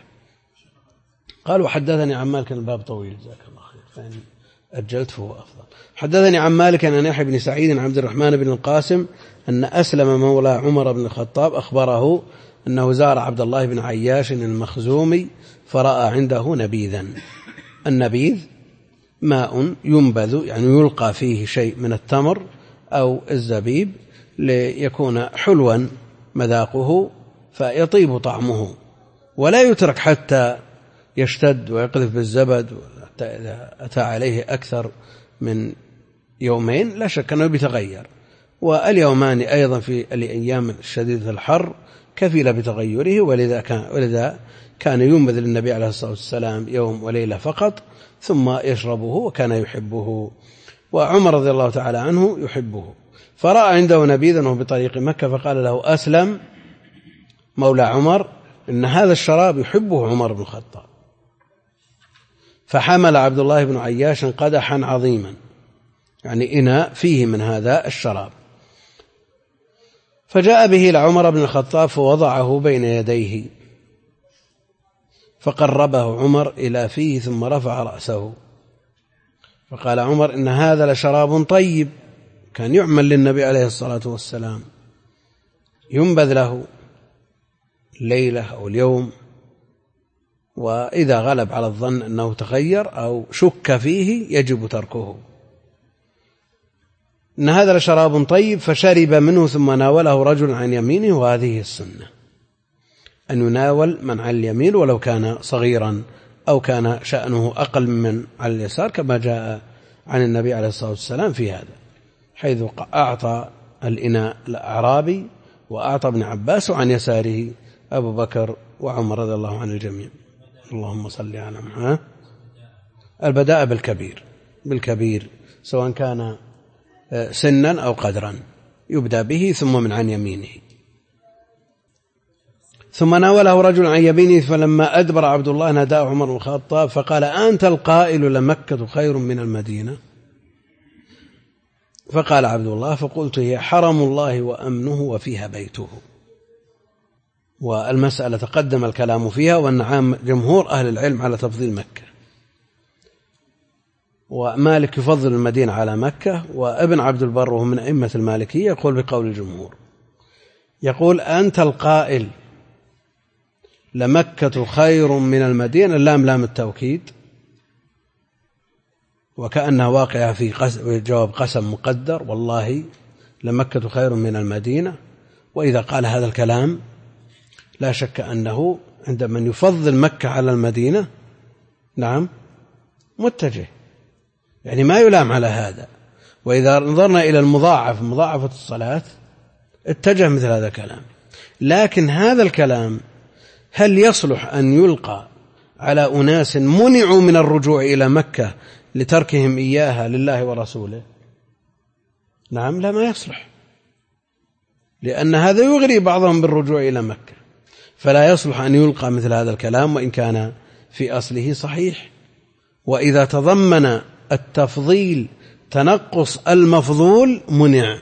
قال وحدثني عن مالك، الباب طويل جزاك الله خير، فإن أجلت فهو أفضل. حدثني عن مالك عن يحيى بن سعيد عن عبد الرحمن بن القاسم أن أسلم مولى عمر بن الخطاب أخبره أنه زار عبد الله بن عياش المخزومي فرأى عنده نبيذا. النبيذ ماء ينبذ، يعني يلقى فيه شيء من التمر أو الزبيب ليكون حلوا مذاقه فيطيب طعمه، ولا يترك حتى يشتد ويقذف بالزبد، حتى إذا أتى عليه أكثر من يومين لا شك أنه بيتغير. واليومان أيضا في الأيام الشديدة الحر كفيلة بتغيره، ولذا كان ينبذ للنبي عليه الصلاة والسلام يوم وليلة فقط ثم يشربه، وكان يحبه، وعمر رضي الله تعالى عنه يحبه. فرأى عنده نبيذا وهو بطريق مكة فقال له أسلم مولى عمر إن هذا الشراب يحبه عمر بن الخطاب. فحمل عبد الله بن عياش قدحا عظيما، يعني إناء فيه من هذا الشراب، فجاء به لعمر بن الخطاب فوضعه بين يديه، فقربه عمر إلى فيه ثم رفع رأسه، فقال عمر إن هذا لشراب طيب، كان يعمل للنبي عليه الصلاة والسلام، ينبذ له الليلة أو اليوم، وإذا غلب على الظن أنه تغير أو شك فيه يجب تركه. إن هذا لشراب طيب، فشرب منه ثم ناوله رجل عن يمينه، وهذه السنة أن يناول من على اليمين ولو كان صغيرا أو كان شأنه أقل من على اليسار، كما جاء عن النبي عليه الصلاة والسلام في هذا، حيث أعطى الإناء الأعرابي وأعطى ابن عباس، وعن يساره أبو بكر وعمر رضي الله عن الجميع. اللهم صل على محمد. البداء بالكبير سواء كان سنا أو قدرا، يبدأ به ثم من عن يمينه. ثم ناوله رجل عن يمينه، فلما أدبر عبد الله ناداه عمر بن الخطاب فقال أنت القائل لمكة خير من المدينة؟ فقال عبد الله فقلت هي حرم الله وأمنه وفيها بيته. والمسألة تقدم الكلام فيها، وأن عام جمهور أهل العلم على تفضيل مكة، ومالك يفضل المدينة على مكة، وابن عبد البر وهو من أئمة المالكية يقول بقول الجمهور، يقول أنت القائل لمكة خير من المدينة، اللام لام التوكيد، وكأنها واقعة في جواب قسم مقدر، والله لمكة خير من المدينة. وإذا قال هذا الكلام لا شك أنه عندما يفضل مكة على المدينة نعم متجه، يعني ما يلام على هذا. وإذا نظرنا إلى مضاعفة الصلاة اتجه مثل هذا الكلام. لكن هذا الكلام هل يصلح أن يلقى على أناس منعوا من الرجوع إلى مكة لتركهم إياها لله ورسوله؟ نعم لا، ما يصلح، لأن هذا يغري بعضهم بالرجوع إلى مكة، فلا يصلح أن يلقى مثل هذا الكلام وإن كان في أصله صحيح. وإذا تضمن التفضيل تنقص المفضول منع،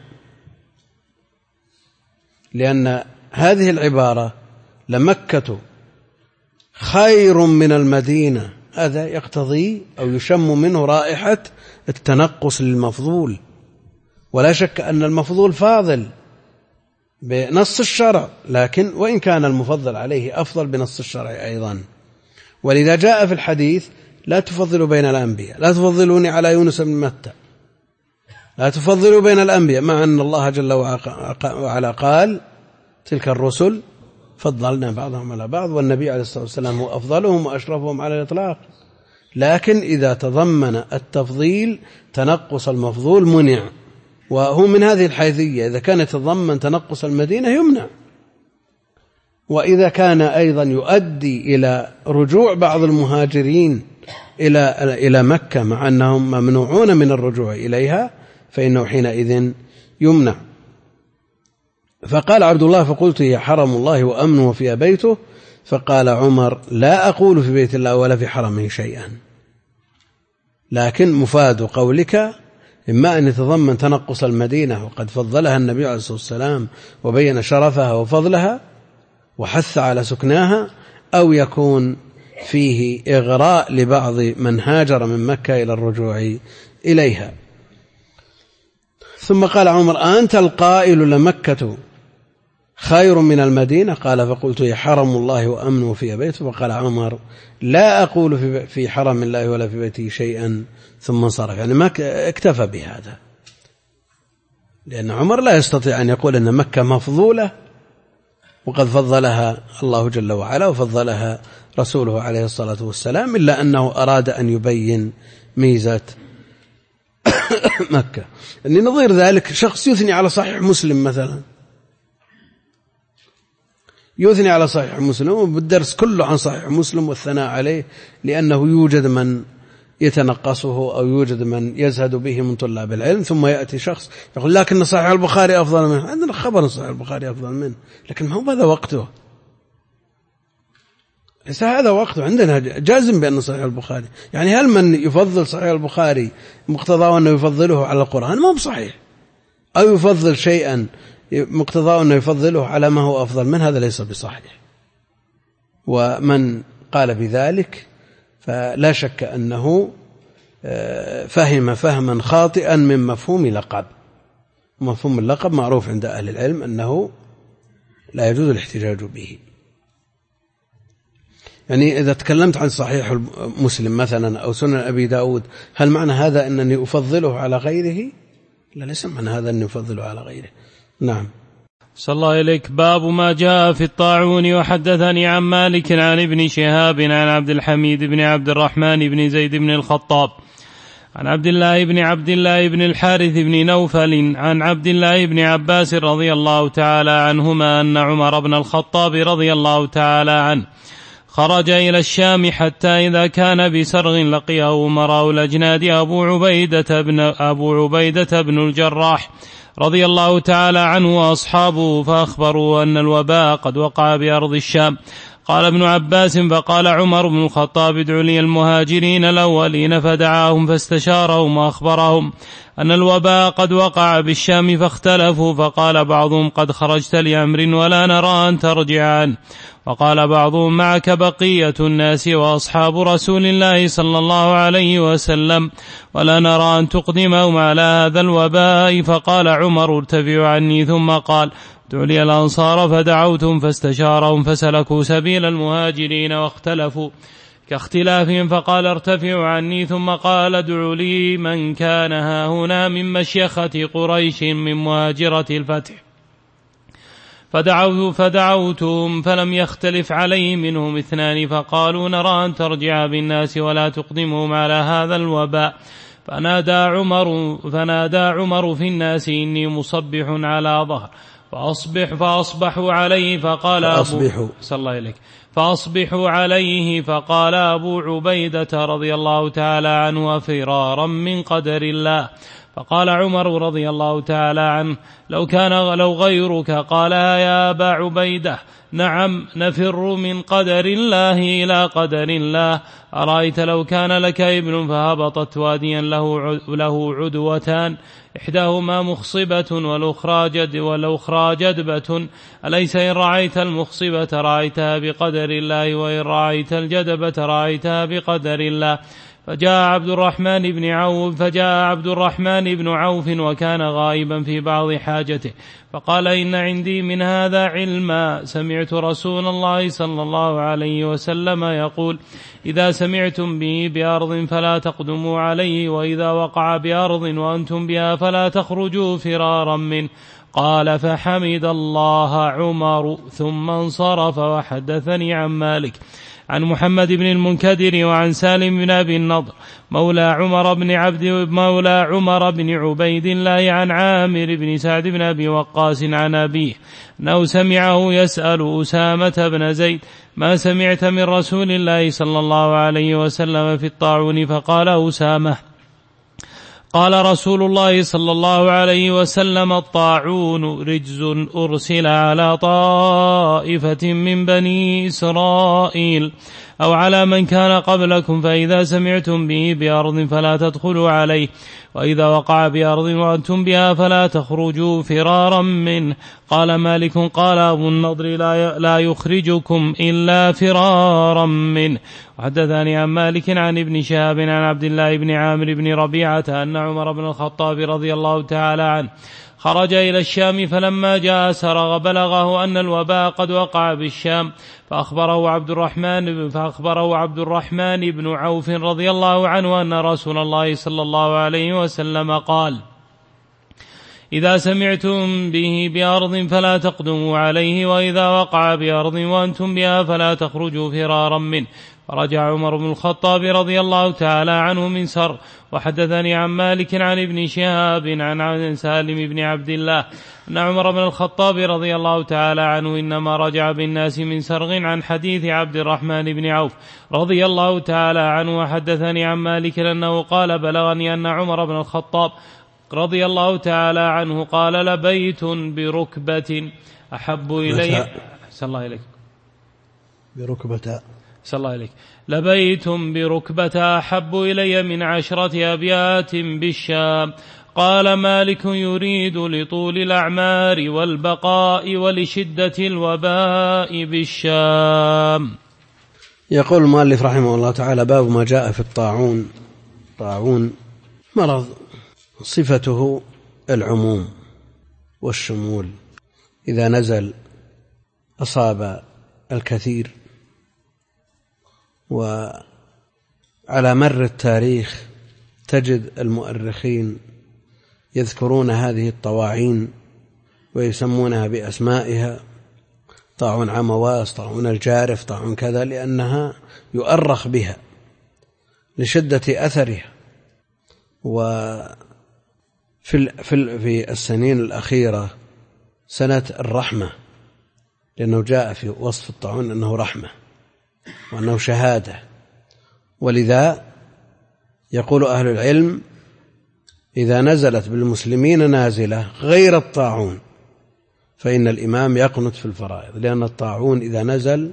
لأن هذه العبارة لمكة خير من المدينة هذا يقتضي أو يشم منه رائحة التنقص للمفضول، ولا شك أن المفضول فاضل بنص الشرع، لكن وإن كان المفضل عليه أفضل بنص الشرع أيضا. ولذا جاء في الحديث لا تفضلوا بين الأنبياء، لا تفضلوني على يونس بن متى، لا تفضلوا بين الأنبياء، مع أن الله جل وعلا قال تلك الرسل فضلنا بعضهم على بعض، والنبي عليه الصلاة والسلام هو أفضلهم وأشرفهم على الإطلاق. لكن إذا تضمن التفضيل تنقص المفضول منع، وهو من هذه الحيثية إذا كان يتضمن تنقص المدينة يمنع. وإذا كان أيضا يؤدي إلى رجوع بعض المهاجرين إلى مكة مع أنهم ممنوعون من الرجوع إليها فإنه حينئذ يمنع. فقال عبد الله فقلت هي حرم الله وأمنه فيها بيته، فقال عمر لا أقول في بيت الله ولا في حرمه شيئا، لكن مفاد قولك إما أن يتضمن تنقص المدينة وقد فضلها النبي عليه الصلاة والسلام وبين شرفها وفضلها وحث على سكناها، أو يكون فيه إغراء لبعض من هاجر من مكة إلى الرجوع إليها. ثم قال عمر أنت القائل لمكة خير من المدينة؟ قال فقلت هي حرم الله وأمنه في بيته. فقال عمر لا أقول في حرم الله ولا في بيته شيئا، ثم انصرف. يعني ما اكتفى بهذا، لأن عمر لا يستطيع أن يقول أن مكة مفضولة وقد فضلها الله جل وعلا وفضلها رسوله عليه الصلاة والسلام، إلا أنه أراد أن يبين ميزة مكة. يعني نظير ذلك شخص يثني على صحيح مسلم مثلا، يثني على صحيح مسلم وبالدرس كله عن صحيح مسلم والثناء عليه، لأنه يوجد من يتنقصه أو يوجد من يزهد به من طلاب العلم، ثم يأتي شخص يقول لكن صحيح البخاري أفضل منه. عندنا خبر صحيح البخاري أفضل منه، لكن ما هو هذا وقته، ليس هذا وقته. عندنا جازم بأن صحيح البخاري، يعني هل من يفضل صحيح البخاري مقتضاه أنه يفضله على القرآن؟ ما هو صحيح. أو يفضل شيئا مقتضاه أنه يفضله على ما هو أفضل من، هذا ليس بصحيح. ومن قال بذلك فلا شك أنه فهم فهما خاطئا من مفهوم لقب. مفهوم اللقب معروف عند أهل العلم أنه لا يجوز الاحتجاج به. يعني إذا تكلمت عن صحيح مسلم مثلا أو سنن أبي داود، هل معنى هذا أنني أفضله على غيره؟ لا، ليس معنى هذا أني أفضله على غيره. نعم. صلى الله إليك. باب ما جاء في الطاعون. وحدثني عن مالك عن ابن شهاب عن عبد الحميد بن عبد الرحمن بن زيد بن الخطاب عن عبد الله بن الحارث بن نوفل عن عبد الله بن عباس رضي الله تعالى عنهما أن عمر بن الخطاب رضي الله تعالى عنه خرج إلى الشام حتى إذا كان بسرغ لقيه أمراء الأجناد أبو عبيدة بن الجراح رضي الله تعالى عنه وأصحابه، فأخبروا أن الوباء قد وقع بأرض الشام. قال ابن عباس فقال عمر بن الخطاب ادعوا لي المهاجرين الأولين، فدعاهم فاستشارهم وأخبرهم أن الوباء قد وقع بالشام، فاختلفوا، فقال بعضهم قد خرجت لأمر ولا نرى أن ترجع عنه، وقال بعضهم معك بقية الناس وأصحاب رسول الله صلى الله عليه وسلم ولا نرى أن تقدمهم على هذا الوباء. فقال عمر ارتفعوا عني، ثم قال ادعوا لي الأنصار، فدعوتهم فاستشارهم فسلكوا سبيل المهاجرين واختلفوا، كاختلافهم، فقال ارتفعوا عني، ثم قال ادعوا لي من كان هاهنا من مشيخة قريش من مهاجرة الفتح. فدعوتهم فلم يختلف عليه منهم اثنان، فقالوا نرى أن ترجع بالناس ولا تقدمهم على هذا الوباء. فنادى عمر في الناس إني مصبح على ظهر، فأصبحوا عليه، فقال أبو عبيدة رضي الله تعالى عنه فرارا من قدر الله. فقال عمر رضي الله تعالى عنه لو غيرك قالها يا أبا عبيدة، نعم نفر من قدر الله إلى قدر الله. أرأيت لو كان لك ابن فهبطت واديا له عدوتان، إحداهما مخصبة والأخرى جدبة، أليس إن رأيت المخصبة رأيتها بقدر الله، وإن رأيت الجدبة رأيتها بقدر الله؟ فجاء عبد الرحمن بن عوف وكان غائبا في بعض حاجته، فقال إن عندي من هذا علما، سمعت رسول الله صلى الله عليه وسلم يقول إذا سمعتم به بأرض فلا تقدموا عليه، وإذا وقع بأرض وأنتم بها فلا تخرجوا فرارا منه. قال فحمد الله عمر ثم انصرف. وحدثني عن مالك عن محمد بن المنكدر وعن سالم بن أبي النضر مولى عمر بن عبيد الله عن عامر بن سعد بن أبي وقاص عن أبيه أنه سمعه يسأل أسامة بن زيد ما سمعت من رسول الله صلى الله عليه وسلم في الطاعون؟ فقال أسامة قال رسول الله صلى الله عليه وسلم الطاعون رجز أرسل على طائفة من بني إسرائيل أو على من كان قبلكم، فإذا سمعتم به بأرض فلا تدخلوا عليه، وإذا وقع بأرض وأنتم بها فلا تخرجوا فرارا منه. قال مالك قال أبو النضر لا يخرجكم إلا فرارا منه. وحدثني عن مالك عن ابن شهاب عن عبد الله بن عامر بن ربيعة أن عمر بن الخطاب رضي الله تعالى عنه خرج إلى الشام، فلما جاء سرغ بلغه أن الوباء قد وقع بالشام، فأخبره عبد الرحمن بن عوف رضي الله عنه أن رسول الله صلى الله عليه وسلم قال إذا سمعتم به بأرض فلا تقدموا عليه، وإذا وقع بأرض وأنتم بها فلا تخرجوا فرارا منه. فرجع عمر بن الخطاب رضي الله تعالى عنه من سر. وحدثني عن مالك عن ابن شهاب عن سالم بن عبد الله أن عمر بن الخطاب رضي الله تعالى عنه إنما رجع بالناس من سرغ عن حديث عبد الرحمن بن عوف رضي الله تعالى عنه. وحدثني عن مالك أنه قال بلغني أن عمر بن الخطاب رضي الله تعالى عنه قال لبيت بركبة أحب إلي لبيت بركبة أحب إلي من 10 أبيات بالشام. قال مالك يريد لطول الأعمار والبقاء ولشدة الوباء بالشام. يقول المؤلف رحمه الله تعالى باب ما جاء في الطاعون. طاعون مرض صفته العموم والشمول، إذا نزل أصاب الكثير. وعلى مر التاريخ تجد المؤرخين يذكرون هذه الطواعين ويسمونها بأسمائها، طاعون عمواس، طاعون الجارف، طاعون كذا، لأنها يؤرخ بها لشدة أثرها. في السنين الأخيرة سنة الرحمة، لأنه جاء في وصف الطاعون أنه رحمة وأنه شهادة، ولذا يقول أهل العلم إذا نزلت بالمسلمين نازلة غير الطاعون فإن الإمام يقنت في الفرائض، لأن الطاعون إذا نزل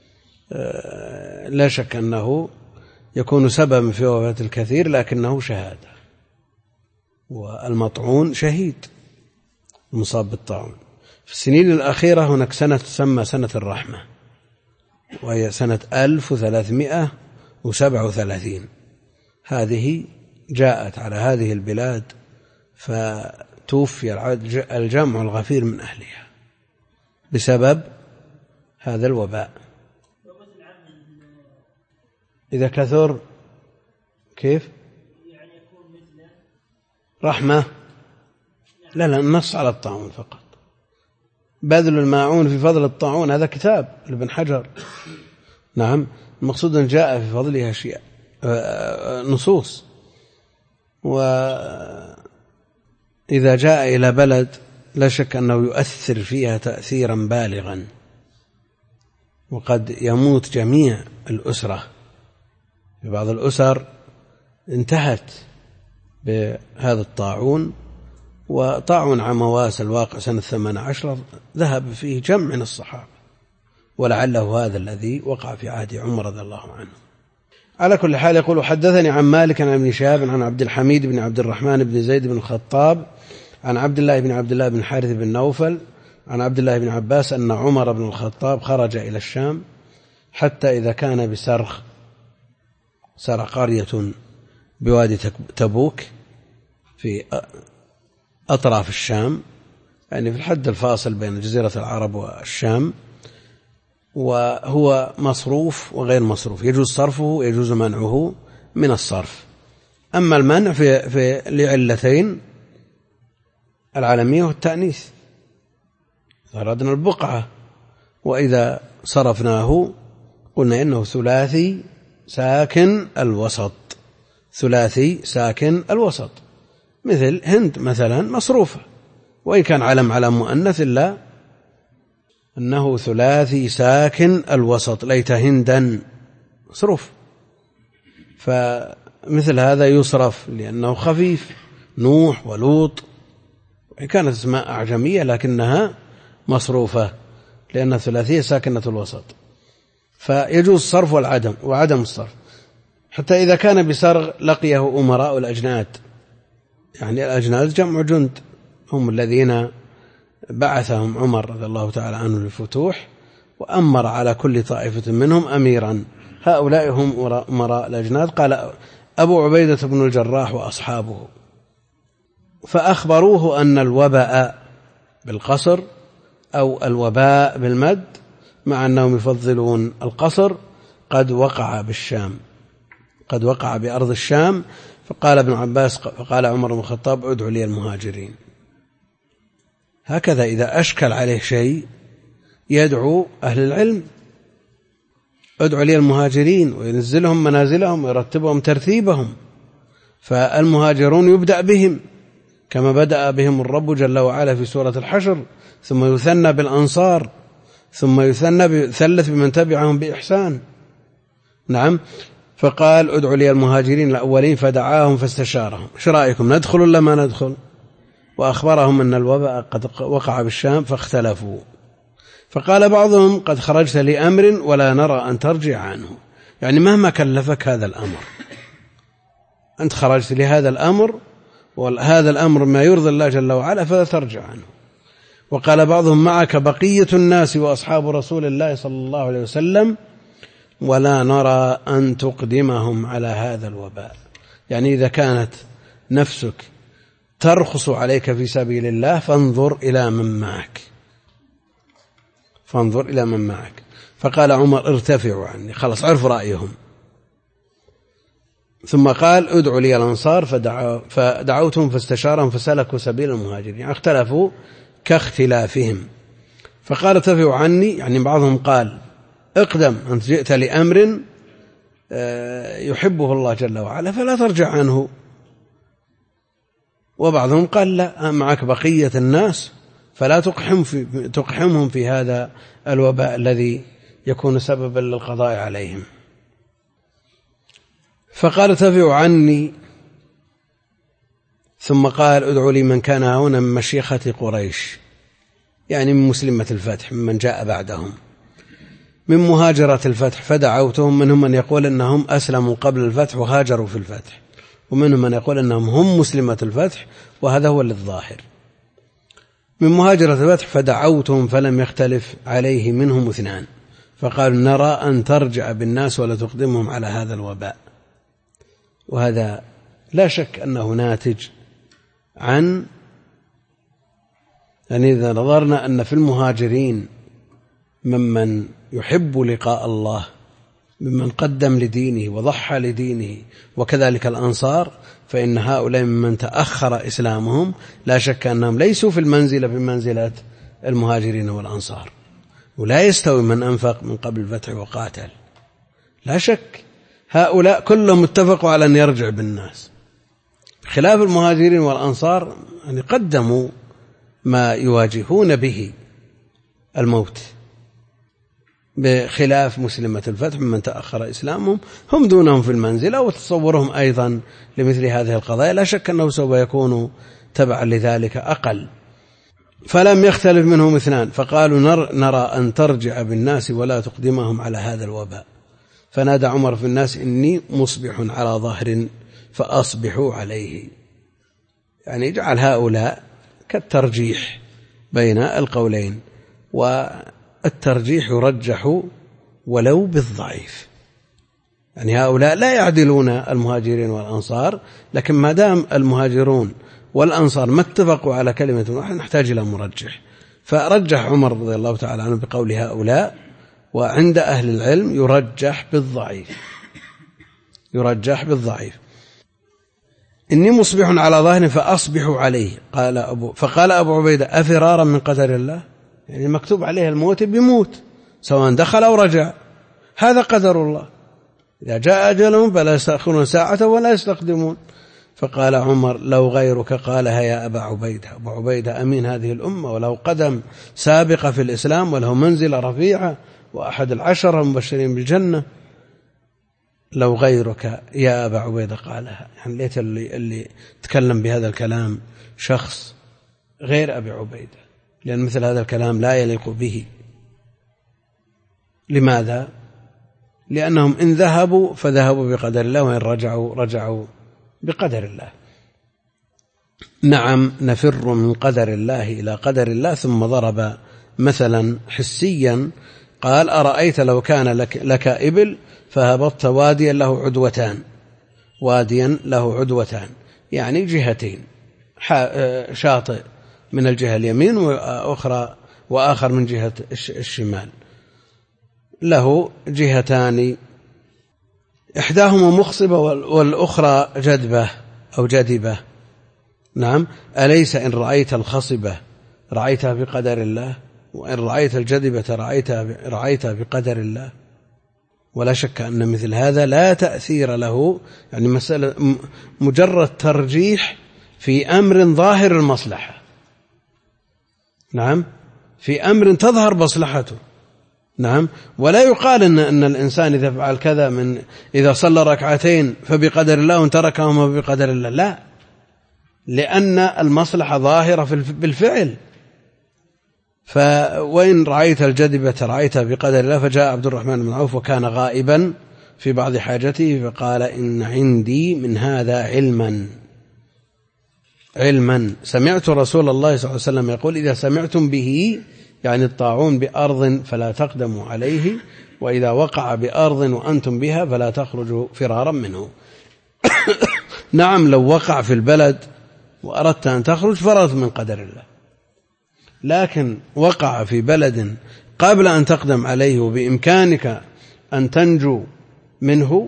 لا شك أنه يكون سببا في وفاة الكثير، لكنه شهادة، والمطعون شهيد المصاب بالطاعون. في السنين الأخيرة هناك سنة تسمى سنة الرحمة، وهي سنة 1337. هذه جاءت على هذه البلاد، فتوفي الجمع الغفير من أهلها بسبب هذا الوباء. إذا كثر كيف رحمة؟ لا النص على الطاعون فقط. بذل الماعون في فضل الطاعون هذا كتاب لابن حجر. نعم، المقصود أن جاء في فضلها أشياء نصوص. وإذا جاء إلى بلد لا شك أنه يؤثر فيها تأثيرا بالغا، وقد يموت جميع الأسرة. في بعض الأسر انتهت بهذا الطاعون، وطاعون عمواس الواقع سنة 18 ذهب فيه جمع من الصحابة، ولعله هذا الذي وقع في عهد عمر رضي الله عنه. على كل حال يقول: حدثني عن مالك عن ابن شهاب عن عبد الحميد بن عبد الرحمن بن زيد بن الخطاب عن عبد الله بن حارث بن نوفل عن عبد الله بن عباس أن عمر بن الخطاب خرج إلى الشام حتى إذا كان بسرخ، سرى قرية بوادي تبوك في أطراف الشام، يعني في الحد الفاصل بين جزيرة العرب والشام، وهو مصروف وغير مصروف، يجوز صرفه ويجوز منعه من الصرف. أما المنع في لعلتين: العالمية والتأنيث، أردنا البقعة، وإذا صرفناه قلنا إنه ثلاثي ساكن الوسط، ثلاثي ساكن الوسط، مثل هند مثلا مصروفة، وإن كان علم مؤنث إلا أنه ثلاثي ساكن الوسط، ليت هندا مصروف. فمثل هذا يصرف لأنه خفيف، نوح ولوط، وإن كانت اسماء أعجمية لكنها مصروفة لأنها ثلاثية ساكنة الوسط، فيجوز الصرف وعدم الصرف. حتى إذا كان بسرغ لقيه أمراء الأجناد، يعني الأجناد جمع جند، هم الذين بعثهم عمر رضي الله تعالى عنه للفتوح، وأمر على كل طائفة منهم أميرا، هؤلاء هم أمراء الأجناد. قال أبو عبيدة بن الجراح وأصحابه، فأخبروه أن الوباء بالقصر أو الوباء بالمد، مع أنهم يفضلون القصر، قد وقع بالشام، قد وقع بأرض الشام. فقال ابن عباس فقال عمر بن الخطاب: ادعوا لي المهاجرين. هكذا إذا أشكل عليه شيء يدعو أهل العلم: ادعوا لي المهاجرين، وينزلهم منازلهم ويرتبهم ترتيبهم. فالمهاجرون يبدأ بهم كما بدأ بهم الرب جل وعلا في سورة الحشر، ثم يثنى بالأنصار، ثم يثلث بمن تبعهم بإحسان. نعم، فقال: ادعوا لي المهاجرين الأولين، فدعاهم فاستشارهم: ايش رأيكم، ندخل ولا ما ندخل؟ وأخبرهم أن الوباء قد وقع بالشام، فاختلفوا. فقال بعضهم: قد خرجت لأمر ولا نرى أن ترجع عنه، يعني مهما كلفك هذا الأمر أنت خرجت لهذا الأمر، وهذا الأمر ما يرضي الله جل وعلا فلا ترجع عنه. وقال بعضهم: معك بقية الناس وأصحاب رسول الله صلى الله عليه وسلم، ولا نرى أن تقدمهم على هذا الوباء. يعني إذا كانت نفسك ترخص عليك في سبيل الله فانظر إلى من معك، فانظر إلى من معك. فقال عمر: ارتفعوا عني، خلص عرف رأيهم. ثم قال: ادعوا لي الأنصار، فدعوتهم فاستشارهم فسلكوا سبيل المهاجرين، يعني اختلفوا كاختلافهم. فقال: ارتفعوا عني، يعني بعضهم قال: اقدم، أنت جئت لأمر يحبه الله جل وعلا فلا ترجع عنه. وبعضهم قال: لا، معك بقية الناس فلا تقحمهم في هذا الوباء الذي يكون سببا للقضاء عليهم. فقال: ارتفعوا عني. ثم قال: ادعوا لي من كان هنا من مشيخة قريش، يعني من مسلمة الفتح، ممن جاء بعدهم، من مهاجرة الفتح، فدعوتهم. منهم من يقول أنهم أسلموا قبل الفتح وهاجروا في الفتح، ومنهم من يقول أنهم هم مسلمة الفتح، وهذا هو الظاهر. من مهاجرة الفتح فدعوتهم فلم يختلف عليه منهم اثنان، فقالوا: نرى أن ترجع بالناس ولا تقدمهم على هذا الوباء. وهذا لا شك أنه ناتج عن، يعني إذا نظرنا أن في المهاجرين ممن يحب لقاء الله ممن قدم لدينه وضحى لدينه، وكذلك الأنصار، فإن هؤلاء ممن تأخر إسلامهم لا شك أنهم ليسوا في المنزلة بمنزلة المهاجرين والأنصار، ولا يستوي من أنفق من قبل الفتح وقاتل، لا شك هؤلاء كلهم اتفقوا على أن يرجع بالناس، خلاف المهاجرين والأنصار يعني قدموا ما يواجهون به الموت، بخلاف مسلمة الفتح من تأخر إسلامهم هم دونهم في المنزلة، وتصورهم أيضا لمثل هذه القضايا لا شك أنه سوف يكون تبعا لذلك أقل. فلم يختلف منهم اثنان فقالوا نرى أن ترجع بالناس ولا تقدمهم على هذا الوباء. فنادى عمر في الناس إني مصبح على ظهر فأصبحوا عليه، يعني يجعل هؤلاء كالترجيح بين القولين، والترجيح يرجح ولو بالضعيف، يعني هؤلاء لا يعدلون المهاجرين والأنصار، لكن ما دام المهاجرون والأنصار ما اتفقوا على كلمة واحدة نحتاج إلى مرجح، فرجح عمر رضي الله تعالى عنه بقول هؤلاء، وعند أهل العلم يرجح بالضعيف. إني مصبح على ظهر فأصبحوا عليه. فقال أبو عبيدة أفرارا من قدر الله، يعني مكتوب عليه الموت بيموت سواء دخل أو رجع، هذا قدر الله، إذا جاء أجلهم فلا يستأخرون ساعة ولا يستقدمون. فقال عمر لو غيرك قالها يا أبا عبيدة، أبو عبيدة أمين هذه الأمة وله قدم سابقة في الإسلام وله منزلة رفيعة وأحد العشرة المبشرين بالجنة، لو غيرك يا أبا عبيدة قالها، يعني ليت اللي تكلم بهذا الكلام شخص غير أبي عبيدة، لأن مثل هذا الكلام لا يليق به. لماذا؟ لأنهم إن ذهبوا فذهبوا بقدر الله، وإن رجعوا بقدر الله. نعم نفر من قدر الله إلى قدر الله. ثم ضرب مثلا حسيا قال أرأيت لو كان لك إبل فهبطت واديا له عدوتان، يعني جهتين، شاطئ من الجهة اليمين وآخر من جهة الشمال، له جهتان إحداهما مخصبة والأخرى جدبة أو جدبة. نعم أليس إن رأيت الخصبة رأيتها بقدر الله، وإن رأيت الجدبة رأيتها بقدر الله؟ ولا شك أن مثل هذا لا تأثير له، يعني مسألة مجرد ترجيح في أمر ظاهر المصلحة، نعم في أمر تظهر مصلحته، نعم، ولا يقال أن الإنسان إذا فعل كذا إذا صلى ركعتين فبقدر الله وإن تركهما بقدر الله، لا، لأن المصلحة ظاهرة بالفعل. وإن رأيت الجدبة رأيتها بقدر الله. فجاء عبد الرحمن بن عوف وكان غائبا في بعض حاجته فقال إن عندي من هذا علما سمعت رسول الله صلى الله عليه وسلم يقول إذا سمعتم به، يعني الطاعون بأرض فلا تقدموا عليه، وإذا وقع بأرض وأنتم بها فلا تخرجوا فرارا منه. نعم لو وقع في البلد وأردت أن تخرج فررت من قدر الله، لكن وقع في بلد قبل أن تقدم عليه وبإمكانك أن تنجو منه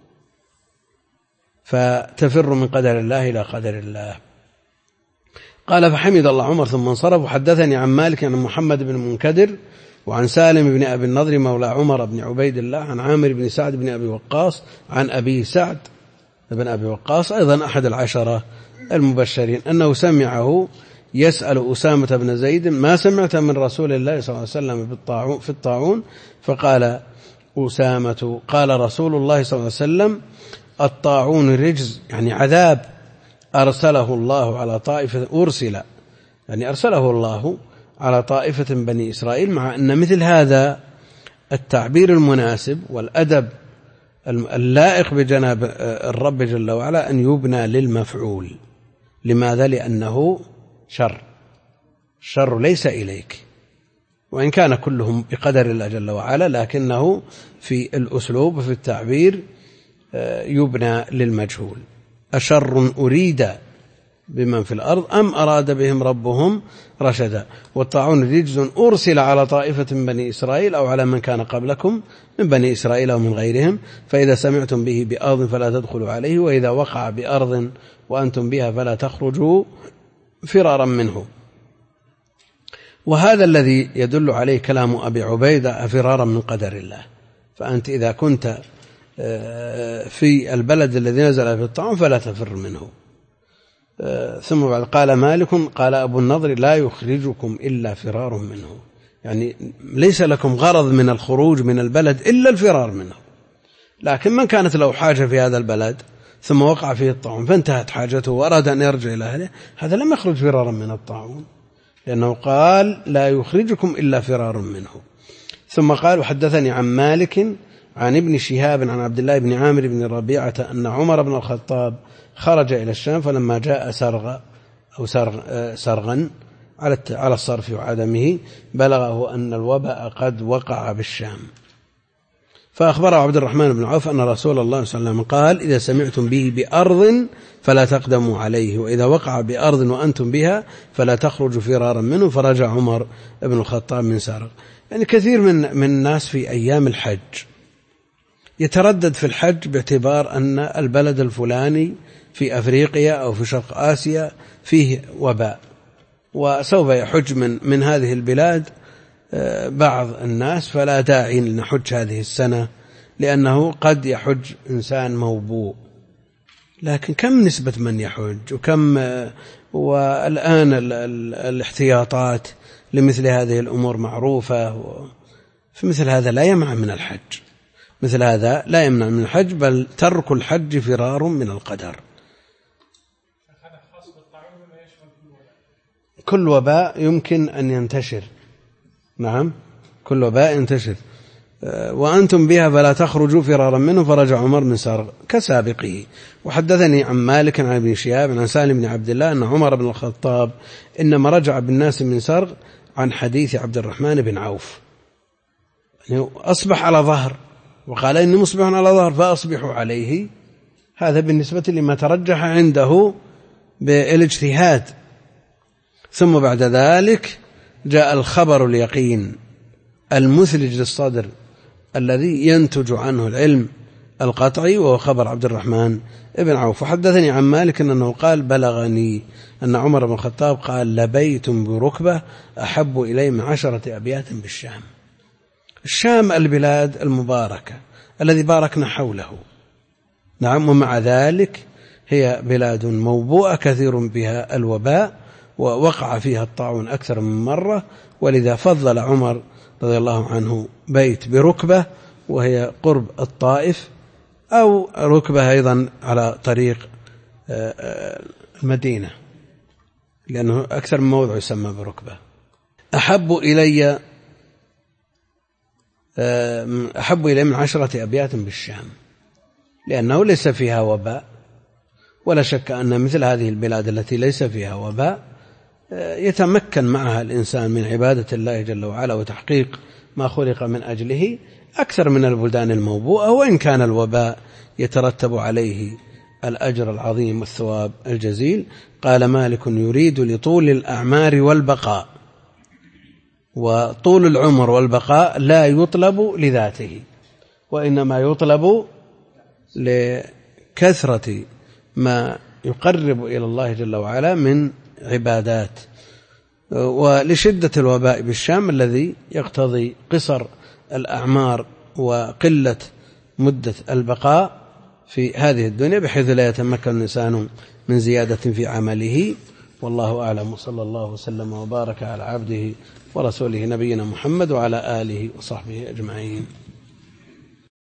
فتفر من قدر الله إلى قدر الله. قال فحمد الله عمر ثم انصرف. وحدثني عن مالك عن محمد بن منكدر وعن سالم بن أبي النضر مولى عمر بن عبيد الله عن عامر بن سعد بن أبي وقاص عن أبي سعد بن أبي وقاص أيضا أحد العشرة المبشرين أنه سمعه يسأل أسامة بن زيد ما سمعت من رسول الله صلى الله عليه وسلم في الطاعون؟ فقال أسامة قال رسول الله صلى الله عليه وسلم الطاعون رجز، يعني عذاب أرسله الله على طائفة أرسله الله على طائفة بني إسرائيل. مع أن مثل هذا التعبير المناسب والأدب اللائق بجناب الرب جل وعلا أن يبنى للمفعول. لماذا؟ لأنه الشر ليس إليك، وإن كان كلهم بقدر الله جل وعلا، لكنه في الأسلوب وفي التعبير يبنى للمجهول. أشر أريد بمن في الأرض أم أراد بهم ربهم رشدا. والطاعون رجز أرسل على طائفة من بني إسرائيل أو على من كان قبلكم من بني إسرائيل أو من غيرهم، فإذا سمعتم به بأرض فلا تدخلوا عليه، وإذا وقع بأرض وأنتم بها فلا تخرجوا فرارا منه. وهذا الذي يدل عليه كلام أبي عبيدة فرارا من قدر الله. فأنت إذا كنت في البلد الذي نزل في الطاعون فلا تفر منه. ثم بعد قال مالك قال أبو النضر لا يخرجكم إلا فرار منه، يعني ليس لكم غرض من الخروج من البلد إلا الفرار منه. لكن من كانت له حاجة في هذا البلد ثم وقع فيه الطاعون فانتهت حاجته وأراد أن يرجع إلى أهله، هذا لم يخرج فرارا من الطاعون، لأنه قال لا يخرجكم إلا فرار منه. ثم قال وحدثني عن مالك عن ابن شهاب عن عبد الله بن عامر بن ربيعة أن عمر بن الخطاب خرج إلى الشام، فلما جاء سرغا على الصرف وعدمه بلغه أن الوباء قد وقع بالشام، فأخبره عبد الرحمن بن عوف أن رسول الله صلى الله عليه وسلم قال إذا سمعتم به بأرض فلا تقدموا عليه، وإذا وقع بأرض وأنتم بها فلا تخرجوا فرارا منه. فرجع عمر بن الخطاب من سرغ. يعني كثير من الناس في أيام الحج يتردد في الحج باعتبار أن البلد الفلاني في أفريقيا أو في شرق آسيا فيه وباء، وسوف يحج من هذه البلاد بعض الناس، فلا داعي لنحج هذه السنة لأنه قد يحج إنسان موبوء. لكن كم نسبة من يحج وكم، والآن الاحتياطات لمثل هذه الأمور معروفة، فمثل هذا لا يمنع من الحج، مثل هذا لا يمنع من الحج، بل ترك الحج فرار من القدر. كل وباء يمكن أن ينتشر، نعم كل وباء ينتشر. وأنتم بها فلا تخرجوا فرارا منه. فرجع عمر من سرغ كسابقه. وحدثني عن مالك عن ابن شهاب عن سالم بن عبد الله أن عمر بن الخطاب إنما رجع بالناس من سرغ عن حديث عبد الرحمن بن عوف، يعني أصبح على ظهر وقال إني مصبح على ظهر فأصبحوا عليه. هذا بالنسبة لما ترجح عنده بالاجتهاد. ثم بعد ذلك جاء الخبر اليقين المثلج للصدر الذي ينتج عنه العلم القطعي، وهو خبر عبد الرحمن بن عوف. وحدثني عن مالك أنه قال بلغني أن عمر بن الخطاب قال لبيت بركبة أحب إلي من 10 أبيات بالشام. الشام البلاد المباركة الذي باركنا حوله، نعم، ومع ذلك هي بلاد موبوءة كثير بها الوباء ووقع فيها الطاعون أكثر من مرة، ولذا فضل عمر رضي الله عنه بيت بركبة وهي قرب الطائف، أو ركبة أيضا على طريق المدينة، لأنه أكثر من موضع يسمى بركبة. أحب إلي من 10 أبيات بالشام، لأنه ليس فيها وباء، ولا شك أن مثل هذه البلاد التي ليس فيها وباء يتمكن معها الإنسان من عبادة الله جل وعلا وتحقيق ما خلق من أجله أكثر من البلدان الموبوءة، وإن كان الوباء يترتب عليه الأجر العظيم والثواب الجزيل. قال مالك يريد لطول الأعمار والبقاء، وطول العمر والبقاء لا يطلب لذاته، وإنما يطلب لكثرة ما يقرب إلى الله جل وعلا من عبادات. ولشدة الوباء بالشام الذي يقتضي قصر الأعمار وقلة مدة البقاء في هذه الدنيا، بحيث لا يتمكن الإنسان من زيادة في عمله. والله أعلم، صلى الله وسلم وبارك على عبده ورسوله نبينا محمد وعلى آله وصحبه أجمعين.